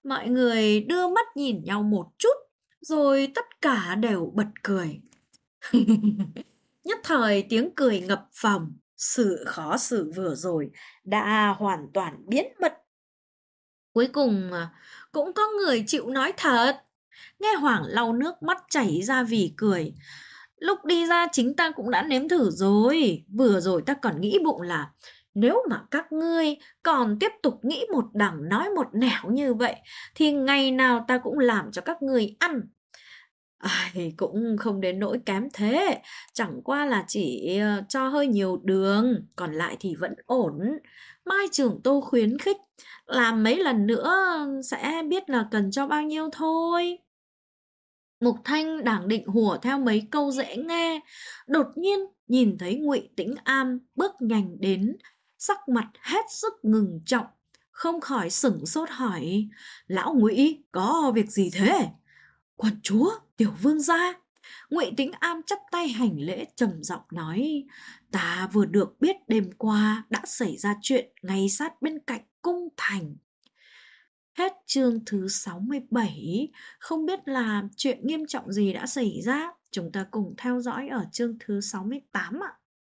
Mọi người đưa mắt nhìn nhau một chút, rồi tất cả đều bật cười. Nhất thời tiếng cười ngập phòng, sự khó xử vừa rồi đã hoàn toàn biến mất. Cuối cùng cũng có người chịu nói thật. Nghe Hoàng lau nước mắt chảy ra vì cười. Lúc đi ra chính ta cũng đã nếm thử rồi. Vừa rồi ta còn nghĩ bụng là nếu mà các ngươi còn tiếp tục nghĩ một đằng nói một nẻo như vậy thì ngày nào ta cũng làm cho các ngươi ăn. Ai, cũng không đến nỗi kém thế, chẳng qua là chỉ cho hơi nhiều đường, còn lại thì vẫn ổn. Mai trưởng Tô khuyến khích, làm mấy lần nữa sẽ biết là cần cho bao nhiêu thôi. Mục Thanh đang định hùa theo mấy câu dễ nghe, đột nhiên nhìn thấy Ngụy Tĩnh Am bước nhanh đến, sắc mặt hết sức ngừng trọng, không khỏi sửng sốt hỏi: "Lão Ngụy, có việc gì thế?" "Quận chúa, tiểu vương gia." Ngụy Tĩnh Am chắp tay hành lễ trầm giọng nói: "Ta vừa được biết đêm qua đã xảy ra chuyện ngay sát bên cạnh cung thành." Hết chương thứ 67. Không biết là chuyện nghiêm trọng gì đã xảy ra. Chúng ta cùng theo dõi ở chương thứ 68 ạ.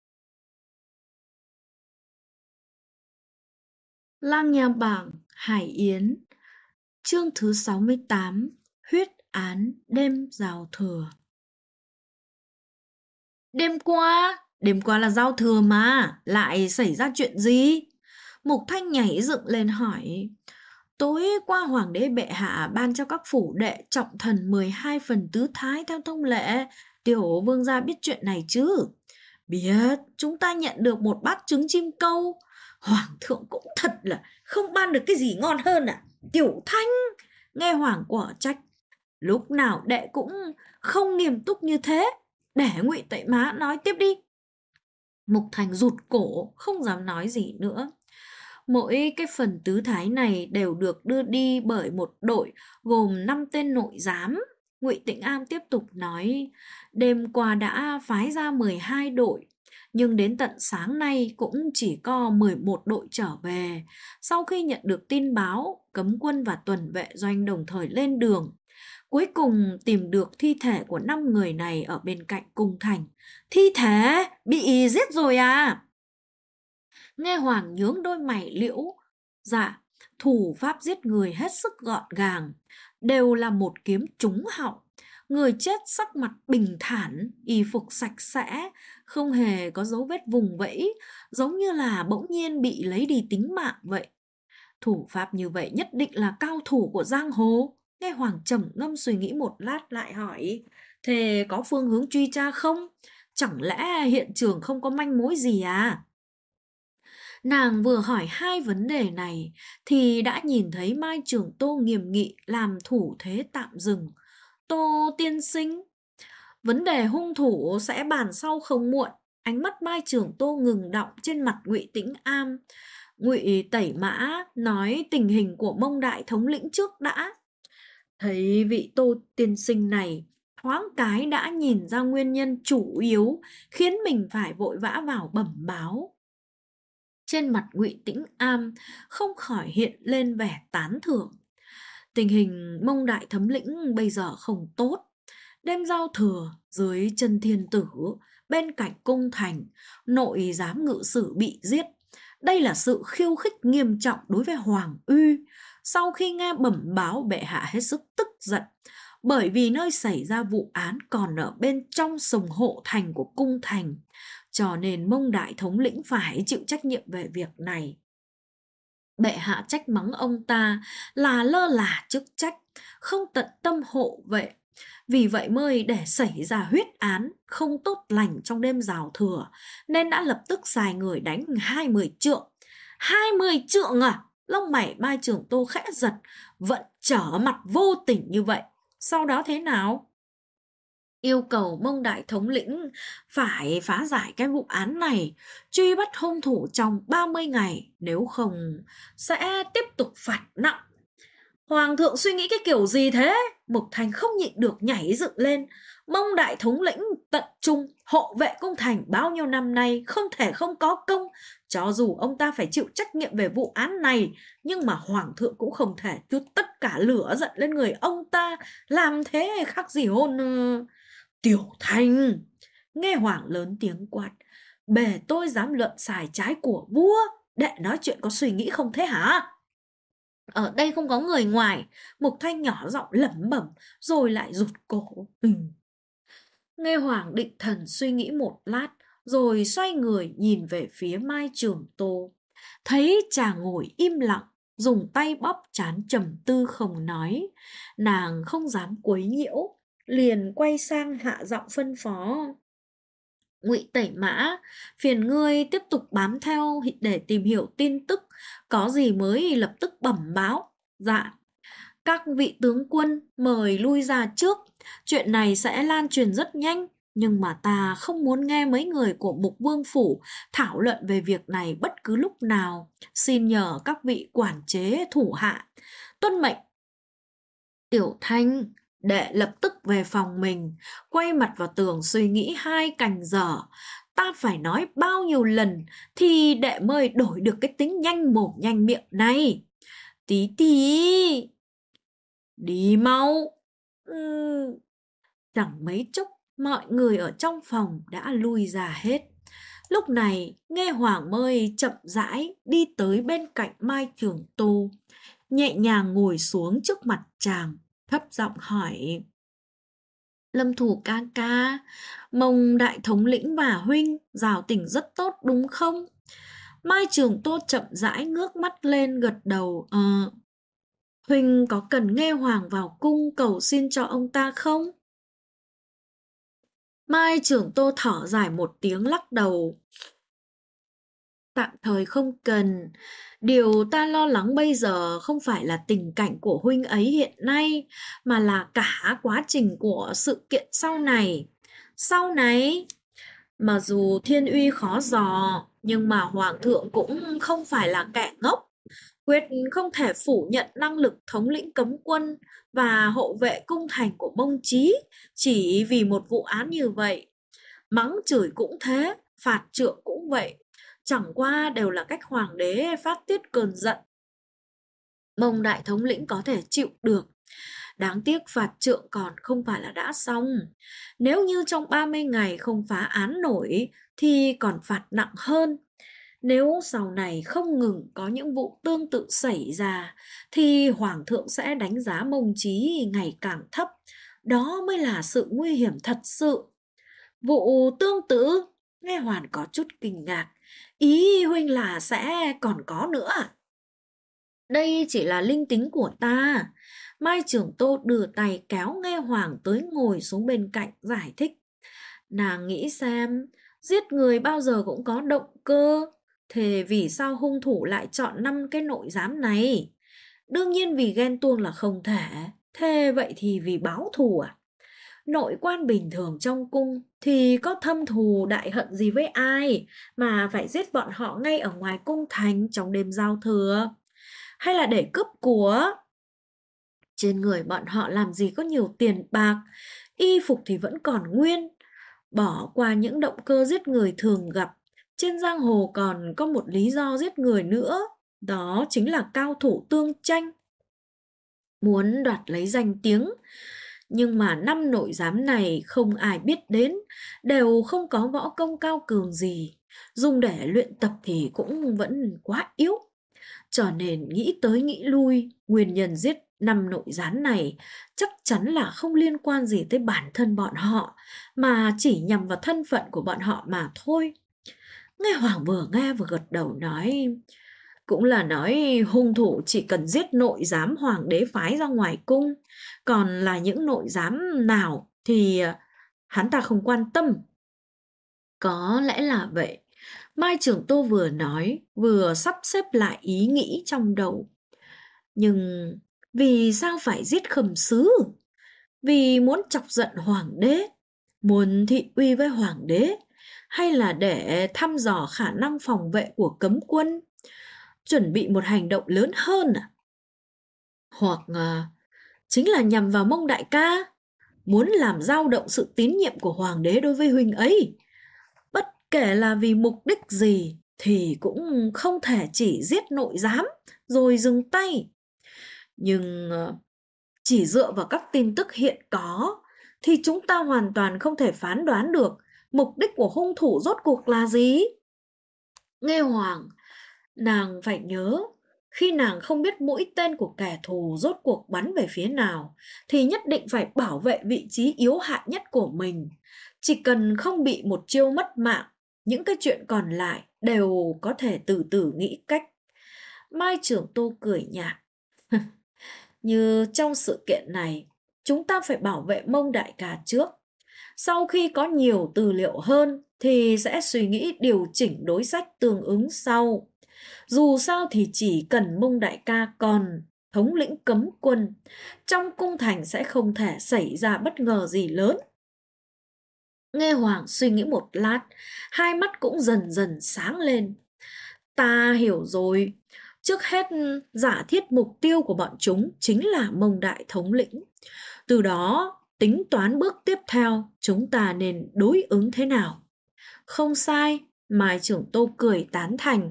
Lang Nha Bảng, Hải Yến. Chương thứ 68. Huyết án đêm giao thừa. Đêm qua là giao thừa mà, lại xảy ra chuyện gì? Mục Thanh nhảy dựng lên hỏi. Tối qua hoàng đế bệ hạ ban cho các phủ đệ trọng thần 12 phần tứ thái theo thông lệ. Tiểu vương gia biết chuyện này chứ? Biết, chúng ta nhận được một bát trứng chim câu. Hoàng thượng cũng thật là không ban được cái gì ngon hơn à? Tiểu Thanh, nghe hoàng quả trách. Lúc nào đệ cũng không nghiêm túc như thế. Để Ngụy Tẩy Má nói tiếp đi. Mục Thành rụt cổ, không dám nói gì nữa. Mỗi cái phần tứ thái này đều được đưa đi bởi một đội gồm 5 tên nội giám. Ngụy Tĩnh Am tiếp tục nói, đêm qua đã phái ra 12 đội, nhưng đến tận sáng nay cũng chỉ có 11 đội trở về. Sau khi nhận được tin báo, cấm quân và tuần vệ doanh đồng thời lên đường. Cuối cùng tìm được thi thể của 5 người này ở bên cạnh cung thành. Thi thể? Bị giết rồi à? Nghe Hoàng nhướng đôi mày liễu. Dạ, thủ pháp giết người hết sức gọn gàng, đều là một kiếm trúng họng. Người chết sắc mặt bình thản, y phục sạch sẽ, không hề có dấu vết vùng vẫy, giống như là bỗng nhiên bị lấy đi tính mạng vậy. Thủ pháp như vậy nhất định là cao thủ của giang hồ. Nghe Hoàng trầm ngâm suy nghĩ một lát lại hỏi, thế có phương hướng truy tra không? Chẳng lẽ hiện trường không có manh mối gì à? Nàng vừa hỏi hai vấn đề này thì đã nhìn thấy Mai Trưởng Tô nghiêm nghị làm thủ thế tạm dừng. Tô tiên sinh, vấn đề hung thủ sẽ bàn sau không muộn. Ánh mắt Mai Trưởng Tô ngừng đọng trên mặt Ngụy Tĩnh Am. Ngụy Tẩy Mã nói tình hình của Mông Đại thống lĩnh trước đã. Thấy vị Tô tiên sinh này thoáng cái đã nhìn ra nguyên nhân chủ yếu khiến mình phải vội vã vào bẩm báo. Trên mặt Ngụy Tĩnh Am không khỏi hiện lên vẻ tán thưởng. Tình hình Mông Đại thống lĩnh bây giờ không tốt. Đêm giao thừa dưới chân thiên tử, bên cạnh cung thành, nội giám ngự sử bị giết. Đây là sự khiêu khích nghiêm trọng đối với Hoàng Uy. Sau khi nghe bẩm báo, bệ hạ hết sức tức giận, bởi vì nơi xảy ra vụ án còn ở bên trong sồng hộ thành của cung thành, cho nên Mông Đại thống lĩnh phải chịu trách nhiệm về việc này. Bệ hạ trách mắng ông ta là lơ là chức trách, không tận tâm hộ vệ. Vì vậy mới để xảy ra huyết án không tốt lành trong đêm giao thừa, nên đã lập tức sai người đánh 20 trượng. 20 trượng à? Lông mày Mai Trưởng Tô khẽ giật, vẫn trở mặt vô tình như vậy. Sau đó thế nào? Yêu cầu Mông Đại thống lĩnh phải phá giải cái vụ án này, truy bắt hung thủ trong 30 ngày, nếu không sẽ tiếp tục phạt nặng. Hoàng thượng suy nghĩ cái kiểu gì thế? Mục Thành không nhịn được nhảy dựng lên. Mông đại thống lĩnh tận trung hộ vệ cung thành bao nhiêu năm nay không thể không có công. Cho dù ông ta phải chịu trách nhiệm về vụ án này, nhưng mà hoàng thượng cũng không thể trút tất cả lửa giận lên người ông ta. Làm thế khác gì hôn... Tiểu Thành! Nghe hoàng lớn tiếng quát. Bề tôi dám luận xài trái của vua, đệ nói chuyện có suy nghĩ không thế hả? Ở đây không có người ngoài, Mục Thanh nhỏ giọng lẩm bẩm rồi lại rụt cổ. Nghe hoàng định thần suy nghĩ một lát, rồi xoay người nhìn về phía Mai Trường Tô. Thấy chàng ngồi im lặng, dùng tay bóp trán trầm tư không nói. Nàng không dám quấy nhiễu, liền quay sang hạ giọng phân phó. Ngụy Tẩy Mã, phiền ngươi tiếp tục bám theo để tìm hiểu tin tức, có gì mới lập tức bẩm báo. Dạ. Các vị tướng quân mời lui ra trước, chuyện này sẽ lan truyền rất nhanh, nhưng mà ta không muốn nghe mấy người của Mục Vương Phủ thảo luận về việc này bất cứ lúc nào. Xin nhờ các vị quản chế thủ hạ. Tuân mệnh. Tiểu Thanh, đệ lập tức về phòng mình, quay mặt vào tường suy nghĩ 2 canh giờ. Ta phải nói bao nhiêu lần thì đệ mới đổi được cái tính nhanh mồm nhanh miệng này. Tí tí, đi mau. Chẳng mấy chốc mọi người ở trong phòng đã lui ra hết. Lúc này nghe Hoàng mới chậm rãi đi tới bên cạnh Mai Trường Tô, nhẹ nhàng ngồi xuống trước mặt chàng, thấp giọng hỏi. Lâm Thủ ca ca, Mông đại thống lĩnh và huynh giao tình rất tốt đúng không? Mai Trường Tô chậm rãi ngước mắt lên gật đầu. Huynh có cần nghe Hoàng vào cung cầu xin cho ông ta không? Mai Trường Tô thở dài một tiếng lắc đầu. Tạm thời không cần. Điều ta lo lắng bây giờ không phải là tình cảnh của huynh ấy hiện nay, mà là cả quá trình của sự kiện sau này. Sau này, mặc dù thiên uy khó dò, nhưng mà Hoàng thượng cũng không phải là kẻ ngốc. Quyết không thể phủ nhận năng lực thống lĩnh cấm quân và hộ vệ cung thành của Mông Chí chỉ vì một vụ án như vậy. Mắng chửi cũng thế, phạt trượng cũng vậy. Chẳng qua đều là cách hoàng đế phát tiết cơn giận. Mông đại thống lĩnh có thể chịu được. Đáng tiếc phạt trượng còn không phải là đã xong. Nếu như trong 30 ngày không phá án nổi thì còn phạt nặng hơn. Nếu sau này không ngừng có những vụ tương tự xảy ra thì Hoàng thượng sẽ đánh giá Mông Chí ngày càng thấp. Đó mới là sự nguy hiểm thật sự. Vụ tương tự, nghe Hoàn có chút kinh ngạc. Ý huynh là sẽ còn có nữa à? Đây chỉ là linh tính của ta. Mai Trường Tô đưa tay kéo Nghe Hoàng tới ngồi xuống bên cạnh giải thích. Nàng nghĩ xem, giết người bao giờ cũng có động cơ. Thế vì sao hung thủ lại chọn 5 cái nội giám này? Đương nhiên vì ghen tuông là không thể. Thế vậy thì vì báo thù à? Nội quan bình thường trong cung thì có thâm thù đại hận gì với ai mà phải giết bọn họ ngay ở ngoài cung thành trong đêm giao thừa? Hay là để cướp của? Trên người bọn họ làm gì có nhiều tiền bạc, y phục thì vẫn còn nguyên. Bỏ qua những động cơ giết người thường gặp, trên giang hồ còn có một lý do giết người nữa, đó chính là cao thủ tương tranh. Muốn đoạt lấy danh tiếng, nhưng mà 5 nội giám này không ai biết đến, đều không có võ công cao cường gì, dùng để luyện tập thì cũng vẫn quá yếu. Cho nên nghĩ tới nghĩ lui, nguyên nhân giết 5 nội gián này chắc chắn là không liên quan gì tới bản thân bọn họ, mà chỉ nhằm vào thân phận của bọn họ mà thôi. Nghe Hoàng vừa nghe vừa gật đầu nói, cũng là nói hung thủ chỉ cần giết nội giám hoàng đế phái ra ngoài cung, còn là những nội giám nào thì hắn ta không quan tâm. Có lẽ là vậy. Mai Trường Tô vừa nói, vừa sắp xếp lại ý nghĩ trong đầu. Nhưng vì sao phải giết Khẩm Sứ? Vì muốn chọc giận hoàng đế, muốn thị uy với hoàng đế, hay là để thăm dò khả năng phòng vệ của cấm quân, chuẩn bị một hành động lớn hơn à? Hoặc chính là nhằm vào Mông đại ca? muốn làm dao động sự tín nhiệm của hoàng đế đối với huynh ấy. Bất kể là vì mục đích gì thì cũng không thể chỉ giết nội giám rồi dừng tay. Nhưng chỉ dựa vào các tin tức hiện có thì chúng ta hoàn toàn không thể phán đoán được mục đích của hung thủ rốt cuộc là gì. Nghe Hoàng, nàng phải nhớ, khi nàng không biết mũi tên của kẻ thù rốt cuộc bắn về phía nào, thì nhất định phải bảo vệ vị trí yếu hại nhất của mình. Chỉ cần không bị một chiêu mất mạng, những cái chuyện còn lại đều có thể từ từ nghĩ cách. Mai Trưởng Tô cười nhạt. Như trong sự kiện này, chúng ta phải bảo vệ Mông Đại Ca trước. Sau khi có nhiều tư liệu hơn thì sẽ suy nghĩ điều chỉnh đối sách tương ứng sau. Dù sao thì chỉ cần Mông Đại Ca còn thống lĩnh cấm quân, trong cung thành sẽ không thể xảy ra bất ngờ gì lớn. Nghe Hoàng suy nghĩ một lát, hai mắt cũng dần dần sáng lên. Ta hiểu rồi. Trước hết, giả thiết mục tiêu của bọn chúng chính là Mông Đại thống lĩnh. Từ đó, tính toán bước tiếp theo chúng ta nên đối ứng thế nào. Không sai, Mai Trưởng Tô cười tán thành.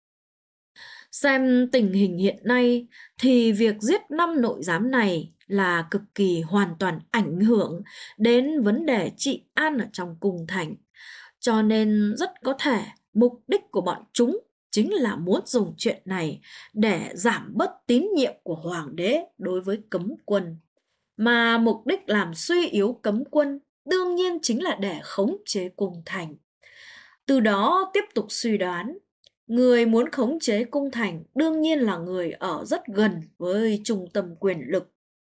Xem tình hình hiện nay thì việc giết 5 nội giám này là cực kỳ hoàn toàn ảnh hưởng đến vấn đề trị an ở trong cung thành. Cho nên rất có thể mục đích của bọn chúng chính là muốn dùng chuyện này để giảm bớt tín nhiệm của hoàng đế đối với cấm quân. Mà mục đích làm suy yếu cấm quân đương nhiên chính là để khống chế cung thành. Từ đó tiếp tục suy đoán, người muốn khống chế cung thành đương nhiên là người ở rất gần với trung tâm quyền lực.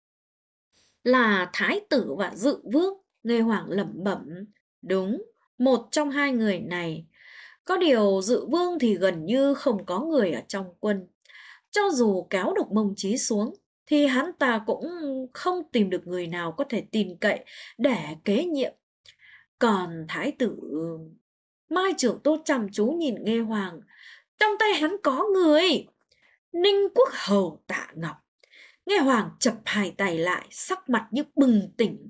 Là thái tử và dự vương, Nghe Hoàng lẩm bẩm. Đúng, một trong hai người này. Có điều dự vương thì gần như không có người ở trong quân. Cho dù kéo được Mông Chí xuống, thì hắn ta cũng không tìm được người nào có thể tin cậy để kế nhiệm. Còn thái tử... Mai Trưởng Tô chăm chú nhìn Nghe Hoàng. Trong tay hắn có người. Ninh Quốc Hầu Tạ Ngọc. Nghe Hoàng chập hai tay lại, sắc mặt như bừng tỉnh.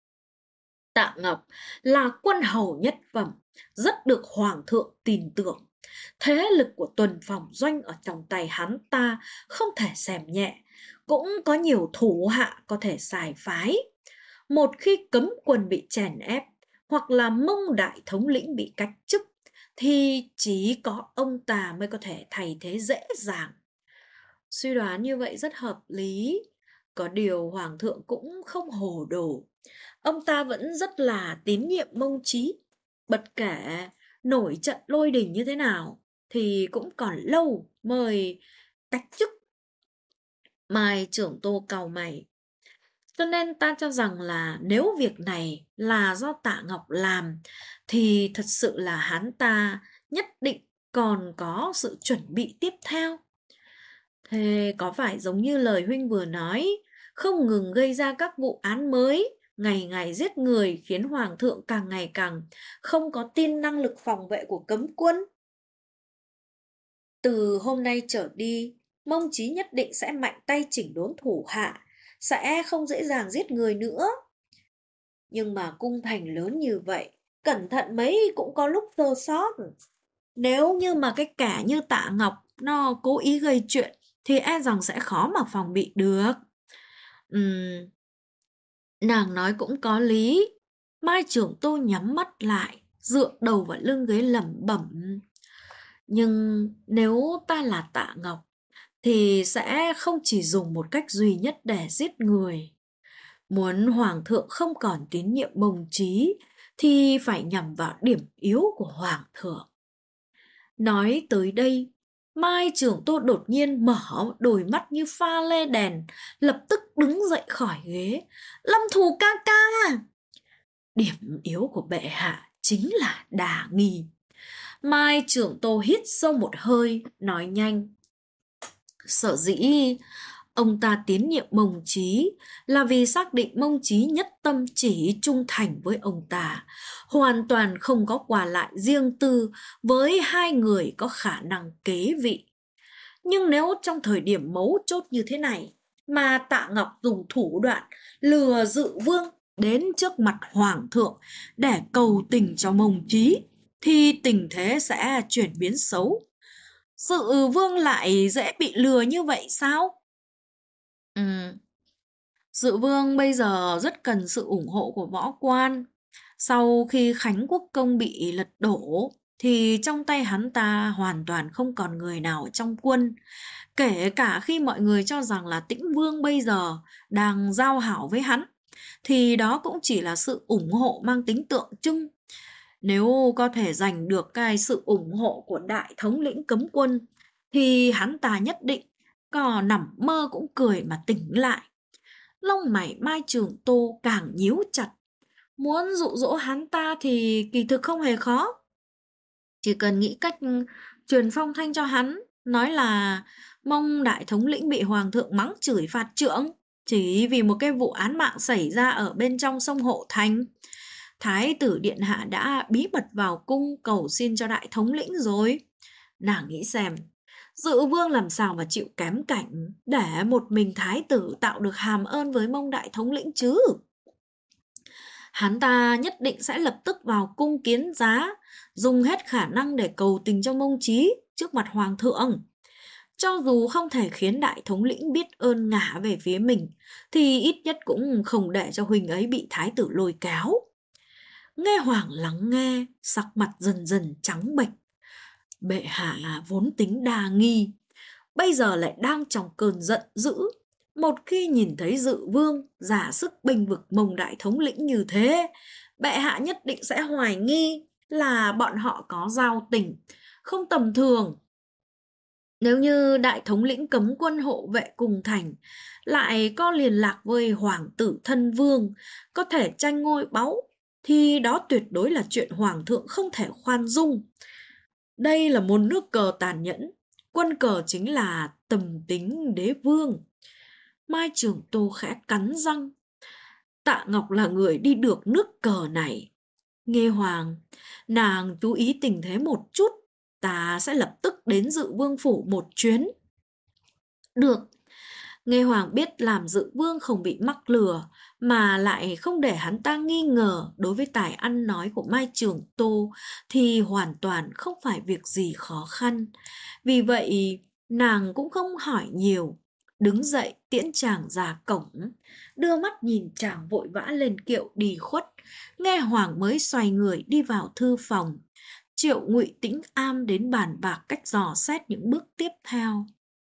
Tạ Ngọc là quân hầu nhất phẩm, rất được hoàng thượng tin tưởng. Thế lực của Tuần Phòng Doanh ở trong tay hắn ta không thể xem nhẹ, cũng có nhiều thủ hạ có thể sai phái. Một khi cấm quân bị chèn ép, hoặc là Mông Đại thống lĩnh bị cách chức, thì chỉ có ông ta mới có thể thay thế dễ dàng. Suy đoán như vậy rất hợp lý. Có điều hoàng thượng cũng không hồ đồ. Ông ta vẫn rất là tín nhiệm Mông Chí. Bất kể nổi trận lôi đình như thế nào thì cũng còn lâu mới cách chức. Mai Trưởng Tô cau mày. Cho nên ta cho rằng là nếu việc này là do Tạ Ngọc làm thì thật sự là hắn ta nhất định còn có sự chuẩn bị tiếp theo. Thế có phải giống như lời huynh vừa nói, không ngừng gây ra các vụ án mới, ngày ngày giết người khiến hoàng thượng càng ngày càng không có tin năng lực phòng vệ của cấm quân? Từ hôm nay trở đi, Mông Chí nhất định sẽ mạnh tay chỉnh đốn thủ hạ, sẽ không dễ dàng giết người nữa. Nhưng mà cung thành lớn như vậy, cẩn thận mấy cũng có lúc sơ sót. Nếu như mà cái kẻ như Tạ Ngọc nó cố ý gây chuyện thì e rằng sẽ khó mà phòng bị được. Nàng nói cũng có lý. Mai Trưởng Tô nhắm mắt lại, dựa đầu vào lưng ghế lẩm bẩm. Nhưng nếu ta là Tạ Ngọc thì sẽ không chỉ dùng một cách duy nhất để giết người. Muốn hoàng thượng không còn tín nhiệm Mông Chí thì phải nhằm vào điểm yếu của hoàng thượng. Nói tới đây, Mai Trưởng Tô đột nhiên mở đôi mắt như pha lê đèn, lập tức đứng dậy khỏi ghế. Lâm Thù ca ca! Điểm yếu của bệ hạ chính là đả nghi. Mai Trưởng Tô hít sâu một hơi, nói nhanh. Sở dĩ ông ta tín nhiệm Mông Chí là vì xác định Mông Chí nhất tâm chỉ trung thành với ông ta, hoàn toàn không có quà lại riêng tư với hai người có khả năng kế vị. Nhưng nếu trong thời điểm mấu chốt như thế này mà Tạ Ngọc dùng thủ đoạn lừa Dự Vương đến trước mặt hoàng thượng để cầu tình cho Mông Chí, thì tình thế sẽ chuyển biến xấu. Dự vương lại dễ bị lừa như vậy sao? Dự vương bây giờ rất cần sự ủng hộ của võ quan. Sau khi Khánh Quốc Công bị lật đổ, thì trong tay hắn ta hoàn toàn không còn người nào trong quân. Kể cả khi mọi người cho rằng là Tĩnh Vương bây giờ đang giao hảo với hắn, thì đó cũng chỉ là sự ủng hộ mang tính tượng trưng. Nếu có thể giành được cái sự ủng hộ của đại thống lĩnh cấm quân, thì hắn ta nhất định có nằm mơ cũng cười mà tỉnh lại. Lông mày Mai Trường Tô càng nhíu chặt. Muốn dụ dỗ hắn ta thì kỳ thực không hề khó. Chỉ cần nghĩ cách truyền phong thanh cho hắn, nói là Mông đại thống lĩnh bị hoàng thượng mắng chửi phạt trượng, chỉ vì một cái vụ án mạng xảy ra ở bên trong sông Hộ Thành. Thái tử điện hạ đã bí mật vào cung cầu xin cho đại thống lĩnh rồi. Nàng nghĩ xem, Dự vương làm sao mà chịu kém cảnh để một mình thái tử tạo được hàm ơn với Mông đại thống lĩnh chứ? Hắn ta nhất định sẽ lập tức vào cung kiến giá, dùng hết khả năng để cầu tình cho Mông Chí trước mặt hoàng thượng. Cho dù không thể khiến đại thống lĩnh biết ơn ngả về phía mình, thì ít nhất cũng không để cho huynh ấy bị thái tử lôi kéo. Nghe hoàng lắng nghe, sắc mặt dần dần trắng bệch. Bệ hạ vốn tính đa nghi, bây giờ lại đang trong cơn giận dữ. Một khi nhìn thấy Dự vương giả sức bênh vực Mông đại thống lĩnh như thế, bệ hạ nhất định sẽ hoài nghi là bọn họ có giao tình không tầm thường. Nếu như đại thống lĩnh cấm quân hộ vệ cùng thành lại có liên lạc với hoàng tử thân vương, có thể tranh ngôi báu, thì đó tuyệt đối là chuyện hoàng thượng không thể khoan dung. Đây là một nước cờ tàn nhẫn, quân cờ chính là tầm tính đế vương. Mai Trường Tô khẽ cắn răng. Tạ Ngọc là người đi được nước cờ này. Nghe hoàng, nàng chú ý tình thế một chút, ta sẽ lập tức đến Dự vương phủ một chuyến. Được. Nghe hoàng biết làm Dự vương không bị mắc lừa, mà lại không để hắn ta nghi ngờ đối với tài ăn nói của Mai Trường Tô, thì hoàn toàn không phải việc gì khó khăn. Vì vậy, nàng cũng không hỏi nhiều, đứng dậy tiễn chàng ra cổng, đưa mắt nhìn chàng vội vã lên kiệu đi khuất. Nghe hoàng mới xoay người đi vào thư phòng, triệu Ngụy Tĩnh Am đến bàn bạc cách dò xét những bước tiếp theo.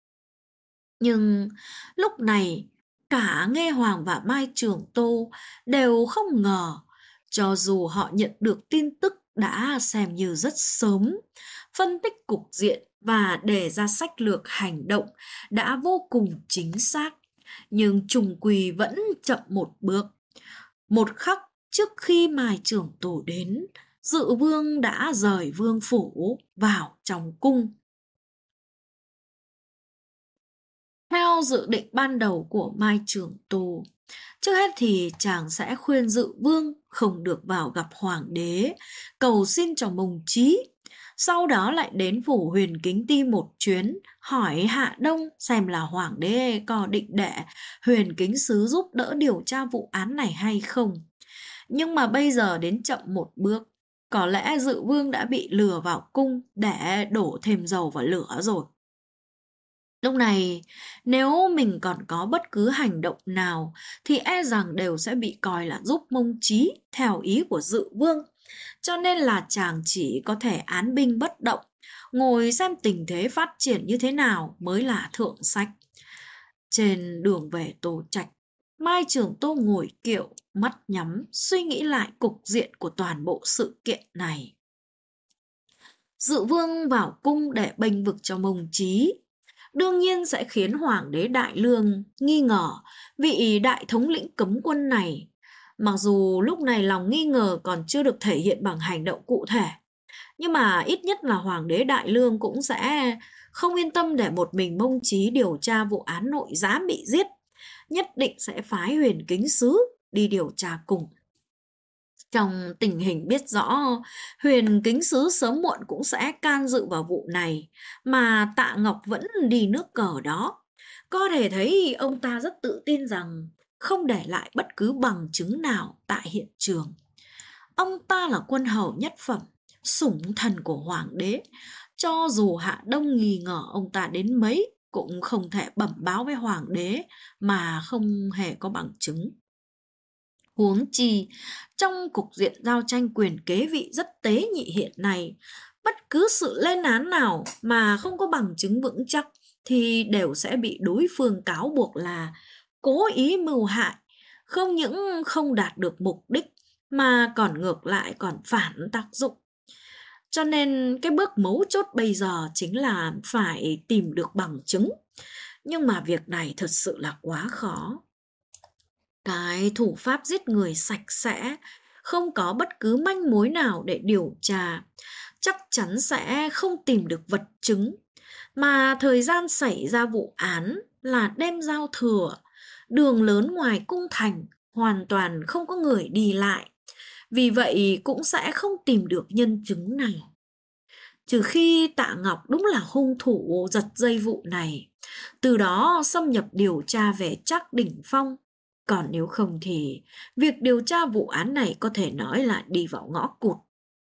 Nhưng lúc này, cả Nghe Hoàng và Mai Trường Tô đều không ngờ, cho dù họ nhận được tin tức đã xem như rất sớm, phân tích cục diện và đề ra sách lược hành động đã vô cùng chính xác, nhưng trùng quỳ vẫn chậm một bước. Một khắc trước khi Mai Trường Tô đến, Dự vương đã rời vương phủ vào trong cung. Theo dự định ban đầu của Mai Trường Tô, trước hết thì chàng sẽ khuyên Dự vương không được vào gặp hoàng đế, cầu xin cho Mông Chí. Sau đó lại đến phủ Huyền Kính Ti một chuyến, hỏi Hạ Đông xem là hoàng đế có định để Huyền Kính Sứ giúp đỡ điều tra vụ án này hay không. Nhưng mà bây giờ đến chậm một bước, có lẽ Dự vương đã bị lừa vào cung để đổ thêm dầu vào lửa rồi. Lúc này, nếu mình còn có bất cứ hành động nào thì e rằng đều sẽ bị coi là giúp Mông Chí theo ý của Dự vương. Cho nên là chàng chỉ có thể án binh bất động, ngồi xem tình thế phát triển như thế nào mới là thượng sách. Trên đường về Tô Trạch, Mai Trường Tô ngồi kiệu, mắt nhắm, suy nghĩ lại cục diện của toàn bộ sự kiện này. Dự vương vào cung để bênh vực cho Mông Chí, đương nhiên sẽ khiến Hoàng đế Đại Lương nghi ngờ vị đại thống lĩnh cấm quân này. Mặc dù lúc này lòng nghi ngờ còn chưa được thể hiện bằng hành động cụ thể, nhưng mà ít nhất là Hoàng đế Đại Lương cũng sẽ không yên tâm để một mình Mông Chí điều tra vụ án nội giám bị giết, nhất định sẽ phái Huyền Kính Sứ đi điều tra cùng. Trong tình hình biết rõ Huyền Kính Sứ sớm muộn cũng sẽ can dự vào vụ này, mà Tạ Ngọc vẫn đi nước cờ đó, có thể thấy ông ta rất tự tin rằng không để lại bất cứ bằng chứng nào tại hiện trường. Ông ta là quân hầu nhất phẩm, sủng thần của hoàng đế. Cho dù Hạ Đông nghi ngờ ông ta đến mấy, cũng không thể bẩm báo với hoàng đế mà không hề có bằng chứng. Huống chi, trong cục diện giao tranh quyền kế vị rất tế nhị hiện nay, bất cứ sự lên án nào mà không có bằng chứng vững chắc thì đều sẽ bị đối phương cáo buộc là cố ý mưu hại, không những không đạt được mục đích mà còn ngược lại còn phản tác dụng. Cho nên cái bước mấu chốt bây giờ chính là phải tìm được bằng chứng. Nhưng mà việc này thật sự là quá khó. Cái thủ pháp giết người sạch sẽ, không có bất cứ manh mối nào để điều tra, chắc chắn sẽ không tìm được vật chứng. Mà thời gian xảy ra vụ án là đêm giao thừa, đường lớn ngoài cung thành hoàn toàn không có người đi lại. Vì vậy cũng sẽ không tìm được nhân chứng nào. Trừ khi Tạ Ngọc đúng là hung thủ giật dây vụ này, từ đó xâm nhập điều tra về Trác Đỉnh Phong. Còn nếu không thì việc điều tra vụ án này có thể nói là đi vào ngõ cụt.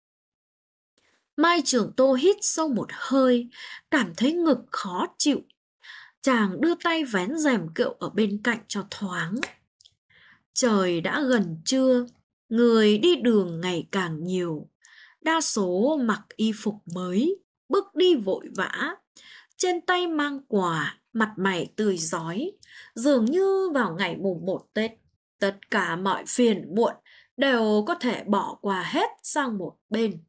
Mai Trường Tô hít sâu một hơi, cảm thấy ngực khó chịu. Chàng đưa tay vén rèm kiệu ở bên cạnh cho thoáng. Trời đã gần trưa, người đi đường ngày càng nhiều. Đa số mặc y phục mới, bước đi vội vã. Trên tay mang quà, mặt mày tươi rói. Dường như vào ngày mùng 1 Tết, tất cả mọi phiền muộn đều có thể bỏ qua hết sang một bên.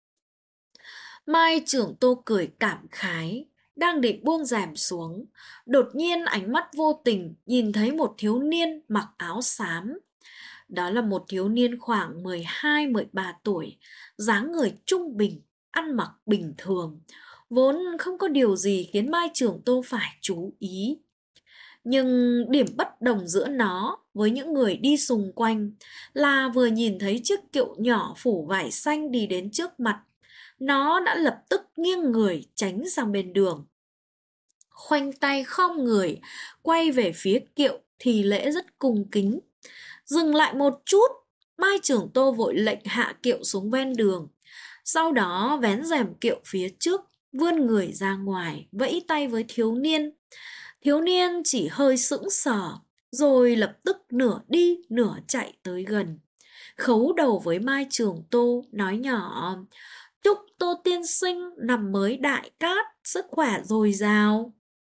Mai Trường Tô cười cảm khái, đang định buông rèm xuống. Đột nhiên ánh mắt vô tình nhìn thấy một thiếu niên mặc áo xám. Đó là một thiếu niên khoảng 12-13 tuổi, dáng người trung bình, ăn mặc bình thường, vốn không có điều gì khiến Mai Trường Tô phải chú ý. Nhưng điểm bất đồng giữa nó với những người đi xung quanh là vừa nhìn thấy chiếc kiệu nhỏ phủ vải xanh đi đến trước mặt, nó đã lập tức nghiêng người tránh sang bên đường. Khoanh tay khom người, quay về phía kiệu thì lễ rất cung kính. Dừng lại một chút, Mai Trường Tô vội lệnh hạ kiệu xuống ven đường. Sau đó vén rèm kiệu phía trước, vươn người ra ngoài, vẫy tay với thiếu niên. Thiếu niên chỉ hơi sững sờ, rồi lập tức nửa đi nửa chạy tới gần. Khấu đầu với Mai Trường Tô, nói nhỏ: "Chúc Tô tiên sinh năm mới đại cát, sức khỏe dồi dào."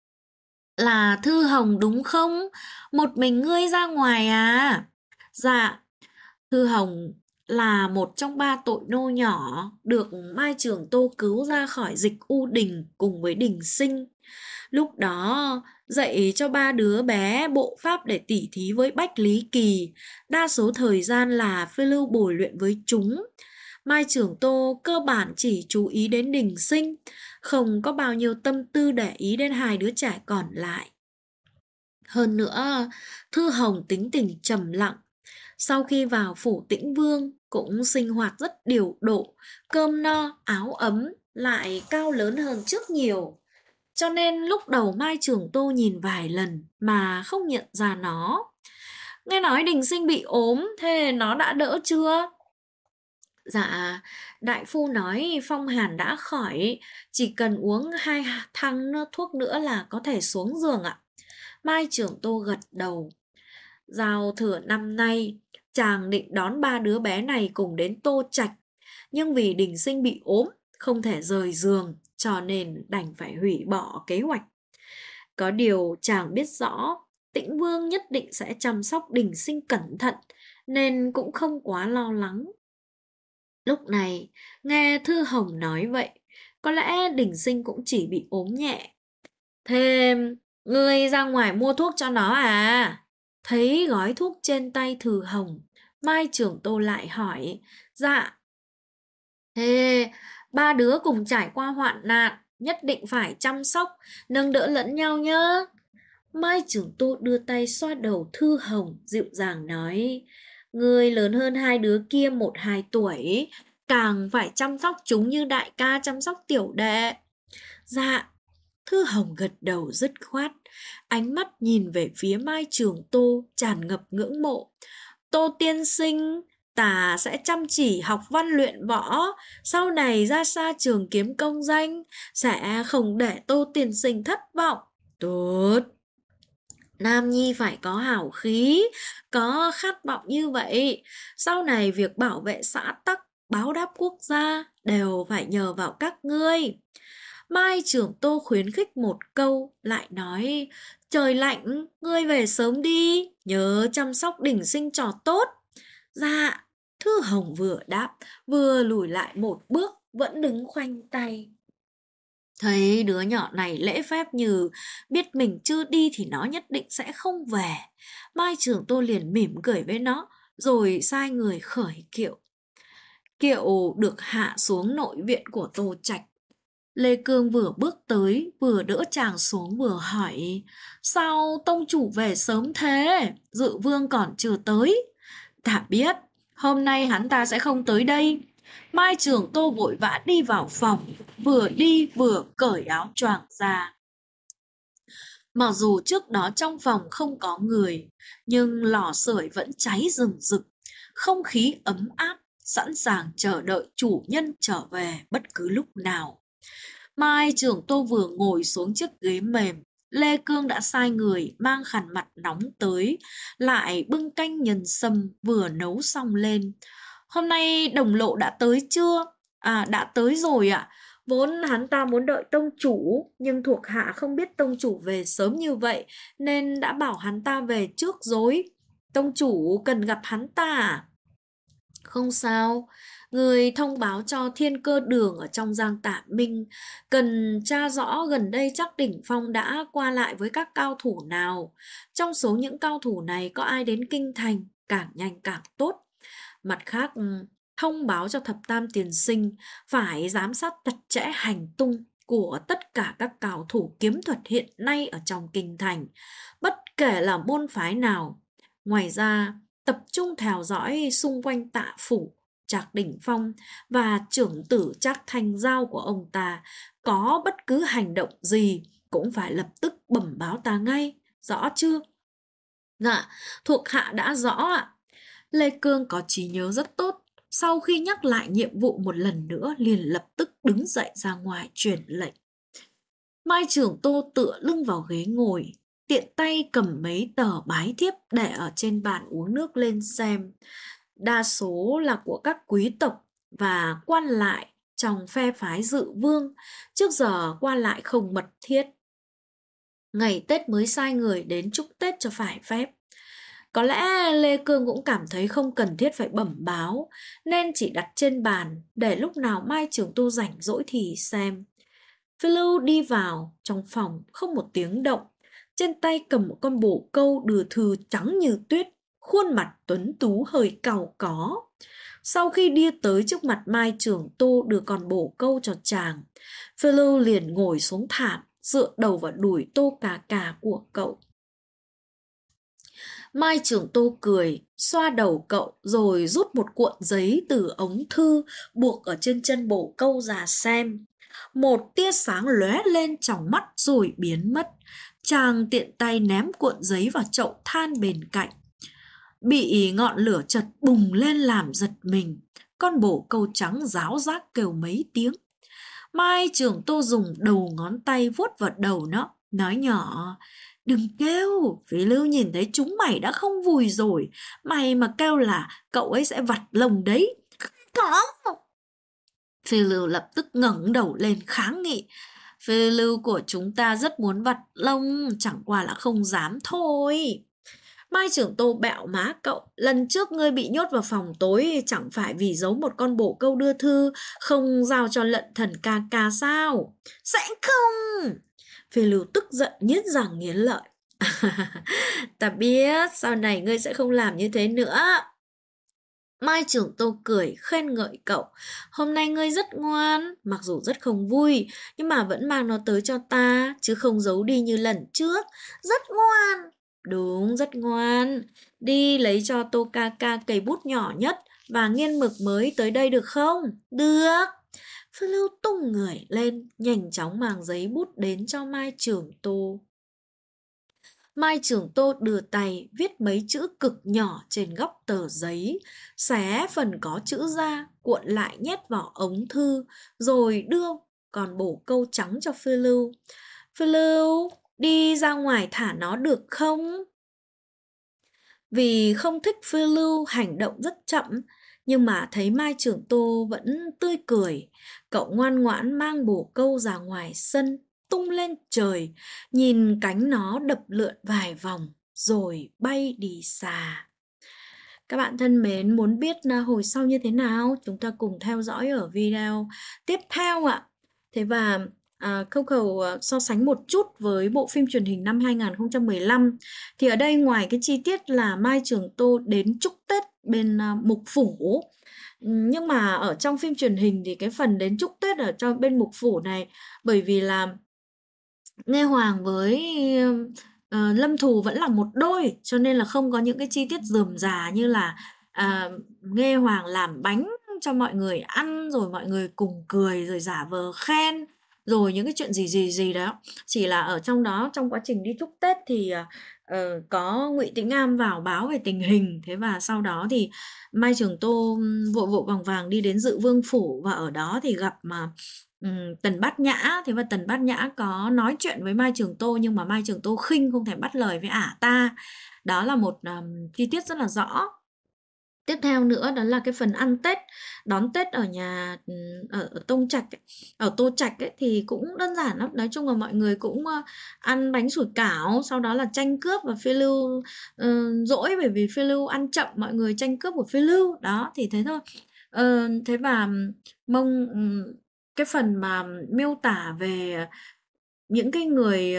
"Là Thư Hồng đúng không? Một mình ngươi ra ngoài à?" "Dạ, Thư Hồng là một trong 3 tội nô nhỏ được Mai Trường Tô cứu ra khỏi dịch U Đình cùng với Đình Sinh. Lúc đó dạy cho 3 đứa bé bộ pháp để tỉ thí với Bách Lý Kỳ, đa số thời gian là phiêu lưu bồi luyện với chúng. Mai Trường Tô cơ bản chỉ chú ý đến Đình Sinh, không có bao nhiêu tâm tư để ý đến 2 đứa trẻ còn lại. Hơn nữa, Thư Hồng tính tình trầm lặng. Sau khi vào phủ Tĩnh Vương cũng sinh hoạt rất điều độ, cơm no, áo ấm, lại cao lớn hơn trước nhiều. Cho nên lúc đầu Mai Trường Tô nhìn vài lần mà không nhận ra nó. Nghe nói Đình Sinh bị ốm, thế nó đã đỡ chưa?" "Dạ, đại phu nói phong hàn đã khỏi, chỉ cần uống 2 thăng thuốc nữa là có thể xuống giường ạ." Mai Trường Tô gật đầu. Giao thừa năm nay, chàng định đón 3 đứa bé này cùng đến Tô Trạch, nhưng vì Đình Sinh bị ốm, không thể rời giường, cho nên đành phải hủy bỏ kế hoạch. Có điều chàng biết rõ, Tĩnh Vương nhất định sẽ chăm sóc Đình Sinh cẩn thận, nên cũng không quá lo lắng. Lúc này, nghe Thư Hồng nói vậy, có lẽ Đình Sinh cũng chỉ bị ốm nhẹ. "Thế ngươi ra ngoài mua thuốc cho nó à?" Thấy gói thuốc trên tay Thư Hồng, Mai Trường Tô lại hỏi: "Dạ." "Thế 3 đứa cùng trải qua hoạn nạn, nhất định phải chăm sóc, nâng đỡ lẫn nhau nhá." Mai Trường Tô đưa tay xoa đầu Thư Hồng, dịu dàng nói: "Ngươi lớn hơn 2 đứa kia 1-2 tuổi, càng phải chăm sóc chúng như đại ca chăm sóc tiểu đệ." "Dạ." Thư Hồng gật đầu dứt khoát, ánh mắt nhìn về phía Mai Trường Tô tràn ngập ngưỡng mộ. Tô tiên sinh, ta sẽ chăm chỉ học văn luyện võ, sau này ra xa trường kiếm công danh, sẽ không để Tô tiên sinh thất vọng. Tốt. Nam nhi phải có hào khí, có khát vọng như vậy. Sau này việc bảo vệ xã tắc, báo đáp quốc gia đều phải nhờ vào các ngươi. Mai Trường Tô khuyến khích một câu, lại nói, trời lạnh, ngươi về sớm đi, nhớ chăm sóc Đình Sinh cho tốt. Dạ, Thư Hồng vừa đáp, vừa lùi lại một bước, vẫn đứng khoanh tay. Thấy đứa nhỏ này lễ phép như biết mình chưa đi thì nó nhất định sẽ không về. Mai Trường Tô liền mỉm cười với nó, rồi sai người khởi kiệu. Kiệu được hạ xuống nội viện của Tô Trạch. Lê Cương vừa bước tới, vừa đỡ chàng xuống vừa hỏi, sao tông chủ về sớm thế? Dự vương còn chưa tới. Ta biết, hôm nay hắn ta sẽ không tới đây. Mai Trường Tô vội vã đi vào phòng, vừa đi vừa cởi áo choàng ra. Mặc dù trước đó trong phòng không có người, nhưng lò sưởi vẫn cháy rừng rực, không khí ấm áp, sẵn sàng chờ đợi chủ nhân trở về bất cứ lúc nào. Mai Trường Tô vừa ngồi xuống chiếc ghế mềm, Lê Cương đã sai người mang khăn mặt nóng tới, lại bưng canh nhân sâm vừa nấu xong lên. Hôm nay Đồng Lộ đã tới chưa? À, đã tới rồi ạ. Vốn hắn ta muốn đợi tông chủ, nhưng thuộc hạ không biết tông chủ về sớm như vậy, nên đã bảo hắn ta về trước rồi. Tông chủ cần gặp hắn ta à? Không sao, người thông báo cho Thiên Cơ Đường ở trong Giang Tạ Minh, cần tra rõ gần đây chắc Đỉnh Phong đã qua lại với các cao thủ nào. Trong số những cao thủ này có ai đến Kinh Thành, càng nhanh càng tốt. Mặt khác, thông báo cho Thập Tam Tiền Sinh phải giám sát chặt chẽ hành tung của tất cả các cao thủ kiếm thuật hiện nay ở trong Kinh Thành, bất kể là môn phái nào. Ngoài ra, tập trung theo dõi xung quanh Tạ Phủ, Trạc Đỉnh Phong và trưởng tử Trác Thành Giao của ông ta, có bất cứ hành động gì cũng phải lập tức bẩm báo ta ngay, rõ chưa? Dạ, thuộc hạ đã rõ ạ. Lê Cương có trí nhớ rất tốt, sau khi nhắc lại nhiệm vụ một lần nữa liền lập tức đứng dậy ra ngoài truyền lệnh. Mai Trường Tô tựa lưng vào ghế ngồi, tiện tay cầm mấy tờ bái thiếp để ở trên bàn uống nước lên xem. Đa số là của các quý tộc và quan lại trong phe phái Dự Vương, trước giờ qua lại không mật thiết. Ngày Tết mới sai người đến chúc Tết cho phải phép. Có lẽ Lê Cương cũng cảm thấy không cần thiết phải bẩm báo, nên chỉ đặt trên bàn để lúc nào Mai Trường Tô rảnh rỗi thì xem. Phiêu Lưu đi vào trong phòng không một tiếng động, trên tay cầm một con bồ câu đưa thư trắng như tuyết, khuôn mặt tuấn tú hơi cau có. Sau khi đi tới trước mặt Mai Trường Tô đưa con bồ câu cho chàng, Phiêu Lưu liền ngồi xuống thảm, dựa đầu vào đùi Tô Cà Cà của cậu. Mai Trường Tô cười, xoa đầu cậu rồi rút một cuộn giấy từ ống thư buộc ở trên chân bồ câu ra xem. Một tia sáng lóe lên trong mắt rồi biến mất. Chàng tiện tay ném cuộn giấy vào chậu than bên cạnh. Bị ngọn lửa chật bùng lên làm giật mình. Con bồ câu trắng ráo rác kêu mấy tiếng. Mai Trường Tô dùng đầu ngón tay vuốt vào đầu nó, nói nhỏ, đừng kêu, Phí Lưu nhìn thấy chúng mày đã không vui rồi. Mày mà kêu là cậu ấy sẽ vặt lông đấy. Có. Phi Lưu lập tức ngẩng đầu lên kháng nghị. Phi Lưu của chúng ta rất muốn vặt lông, chẳng qua là không dám thôi. Mai Trường Tô bẹo má cậu, lần trước ngươi bị nhốt vào phòng tối chẳng phải vì giấu một con bồ câu đưa thư, không giao cho Lận Thần ca ca sao? Sẽ không! Phi Lưu tức giận nghiến răng nghiến lợi. Ta biết, sau này ngươi sẽ không làm như thế nữa. Mai Trường Tô cười khen ngợi cậu. Hôm nay ngươi rất ngoan, mặc dù rất không vui, nhưng mà vẫn mang nó tới cho ta, chứ không giấu đi như lần trước. Rất ngoan. Đúng, rất ngoan. Đi lấy cho Tô ca ca cây bút nhỏ nhất và nghiên mực mới tới đây được không? Được. Phiêu Lưu tung người lên, nhanh chóng mang giấy bút đến cho Mai Trường Tô. Mai Trường Tô đưa tay viết mấy chữ cực nhỏ trên góc tờ giấy, xé phần có chữ ra, cuộn lại nhét vào ống thư, rồi đưa còn bổ câu trắng cho Phiêu Lưu. Phiêu Lưu, đi ra ngoài thả nó được không? Vì không thích Phiêu Lưu hành động rất chậm, nhưng mà thấy Mai Trường Tô vẫn tươi cười, cậu ngoan ngoãn mang bồ câu ra ngoài sân, tung lên trời, nhìn cánh nó đập lượn vài vòng, rồi bay đi xa. Các bạn thân mến, muốn biết hồi sau như thế nào? Chúng ta cùng theo dõi ở video tiếp theo ạ. Thế và Coco so sánh một chút với bộ phim truyền hình năm 2015. Thì ở đây ngoài cái chi tiết là Mai Trường Tô đến chúc Tết bên Mục Phủ, nhưng mà ở trong phim truyền hình thì cái phần đến chúc Tết ở trong bên Mục Phủ này, bởi vì là Nghe Hoàng với Lâm Thù vẫn là một đôi, cho nên là không có những cái chi tiết rườm rà như là Nghe Hoàng làm bánh cho mọi người ăn, rồi mọi người cùng cười, rồi giả vờ khen, rồi những cái chuyện gì đó. Chỉ là ở trong đó, trong quá trình đi chúc Tết thì có Ngụy Tĩnh Am vào báo về tình hình. Thế và sau đó thì Mai Trường Tô vội vội vàng vàng đi đến Dự Vương Phủ, và ở đó thì gặp Tần Bát Nhã. Thế và Tần Bát Nhã có nói chuyện với Mai Trường Tô, nhưng mà Mai Trường Tô khinh, không thèm bắt lời với ả ta. Đó là một chi tiết rất là rõ. Tiếp theo nữa đó là cái phần ăn Tết, đón Tết ở nhà ở Tông Trạch ấy, ở Tô Trạch ấy, thì cũng đơn giản lắm. Nói chung là mọi người cũng ăn bánh sủi cảo, sau đó là tranh cướp, và Phiêu Lưu dỗi bởi vì Phiêu Lưu ăn chậm, mọi người tranh cướp của Phiêu Lưu. Đó thì thế thôi. Thế và mông cái phần mà miêu tả về những cái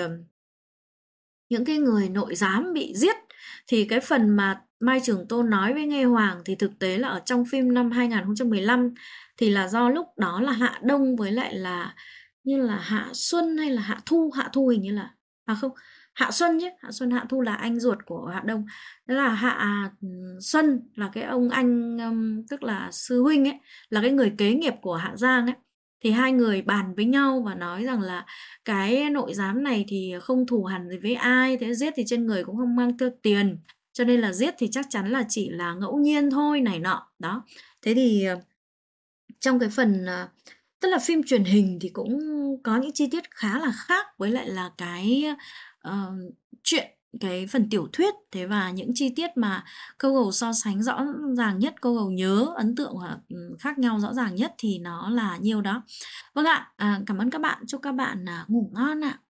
người nội giám bị giết, thì cái phần mà Mai Trường Tô nói với Nghe Hoàng thì thực tế là ở trong phim năm 2015 thì là do lúc đó là Hạ Đông với lại là như là Hạ Xuân hay là Hạ Thu hình như là không, Hạ Xuân chứ, Hạ Xuân Hạ Thu là anh ruột của Hạ Đông. Đó là Hạ Xuân là cái ông anh tức là sư huynh ấy, là cái người kế nghiệp của Hạ Giang ấy. Thì hai người bàn với nhau và nói rằng là cái nội giám này thì không thù hằn gì với ai, thế giết thì trên người cũng không mang theo tiền, cho nên là giết thì chắc chắn là chỉ là ngẫu nhiên thôi này nọ. Đó, thế thì trong cái phần tức là phim truyền hình thì cũng có những chi tiết khá là khác với lại là cái chuyện, cái phần tiểu thuyết. Thế và những chi tiết mà câu Gầu so sánh rõ ràng nhất, câu Gầu nhớ, ấn tượng hoặc khác nhau rõ ràng nhất thì nó là nhiêu đó. Vâng ạ, cảm ơn các bạn, chúc các bạn ngủ ngon ạ.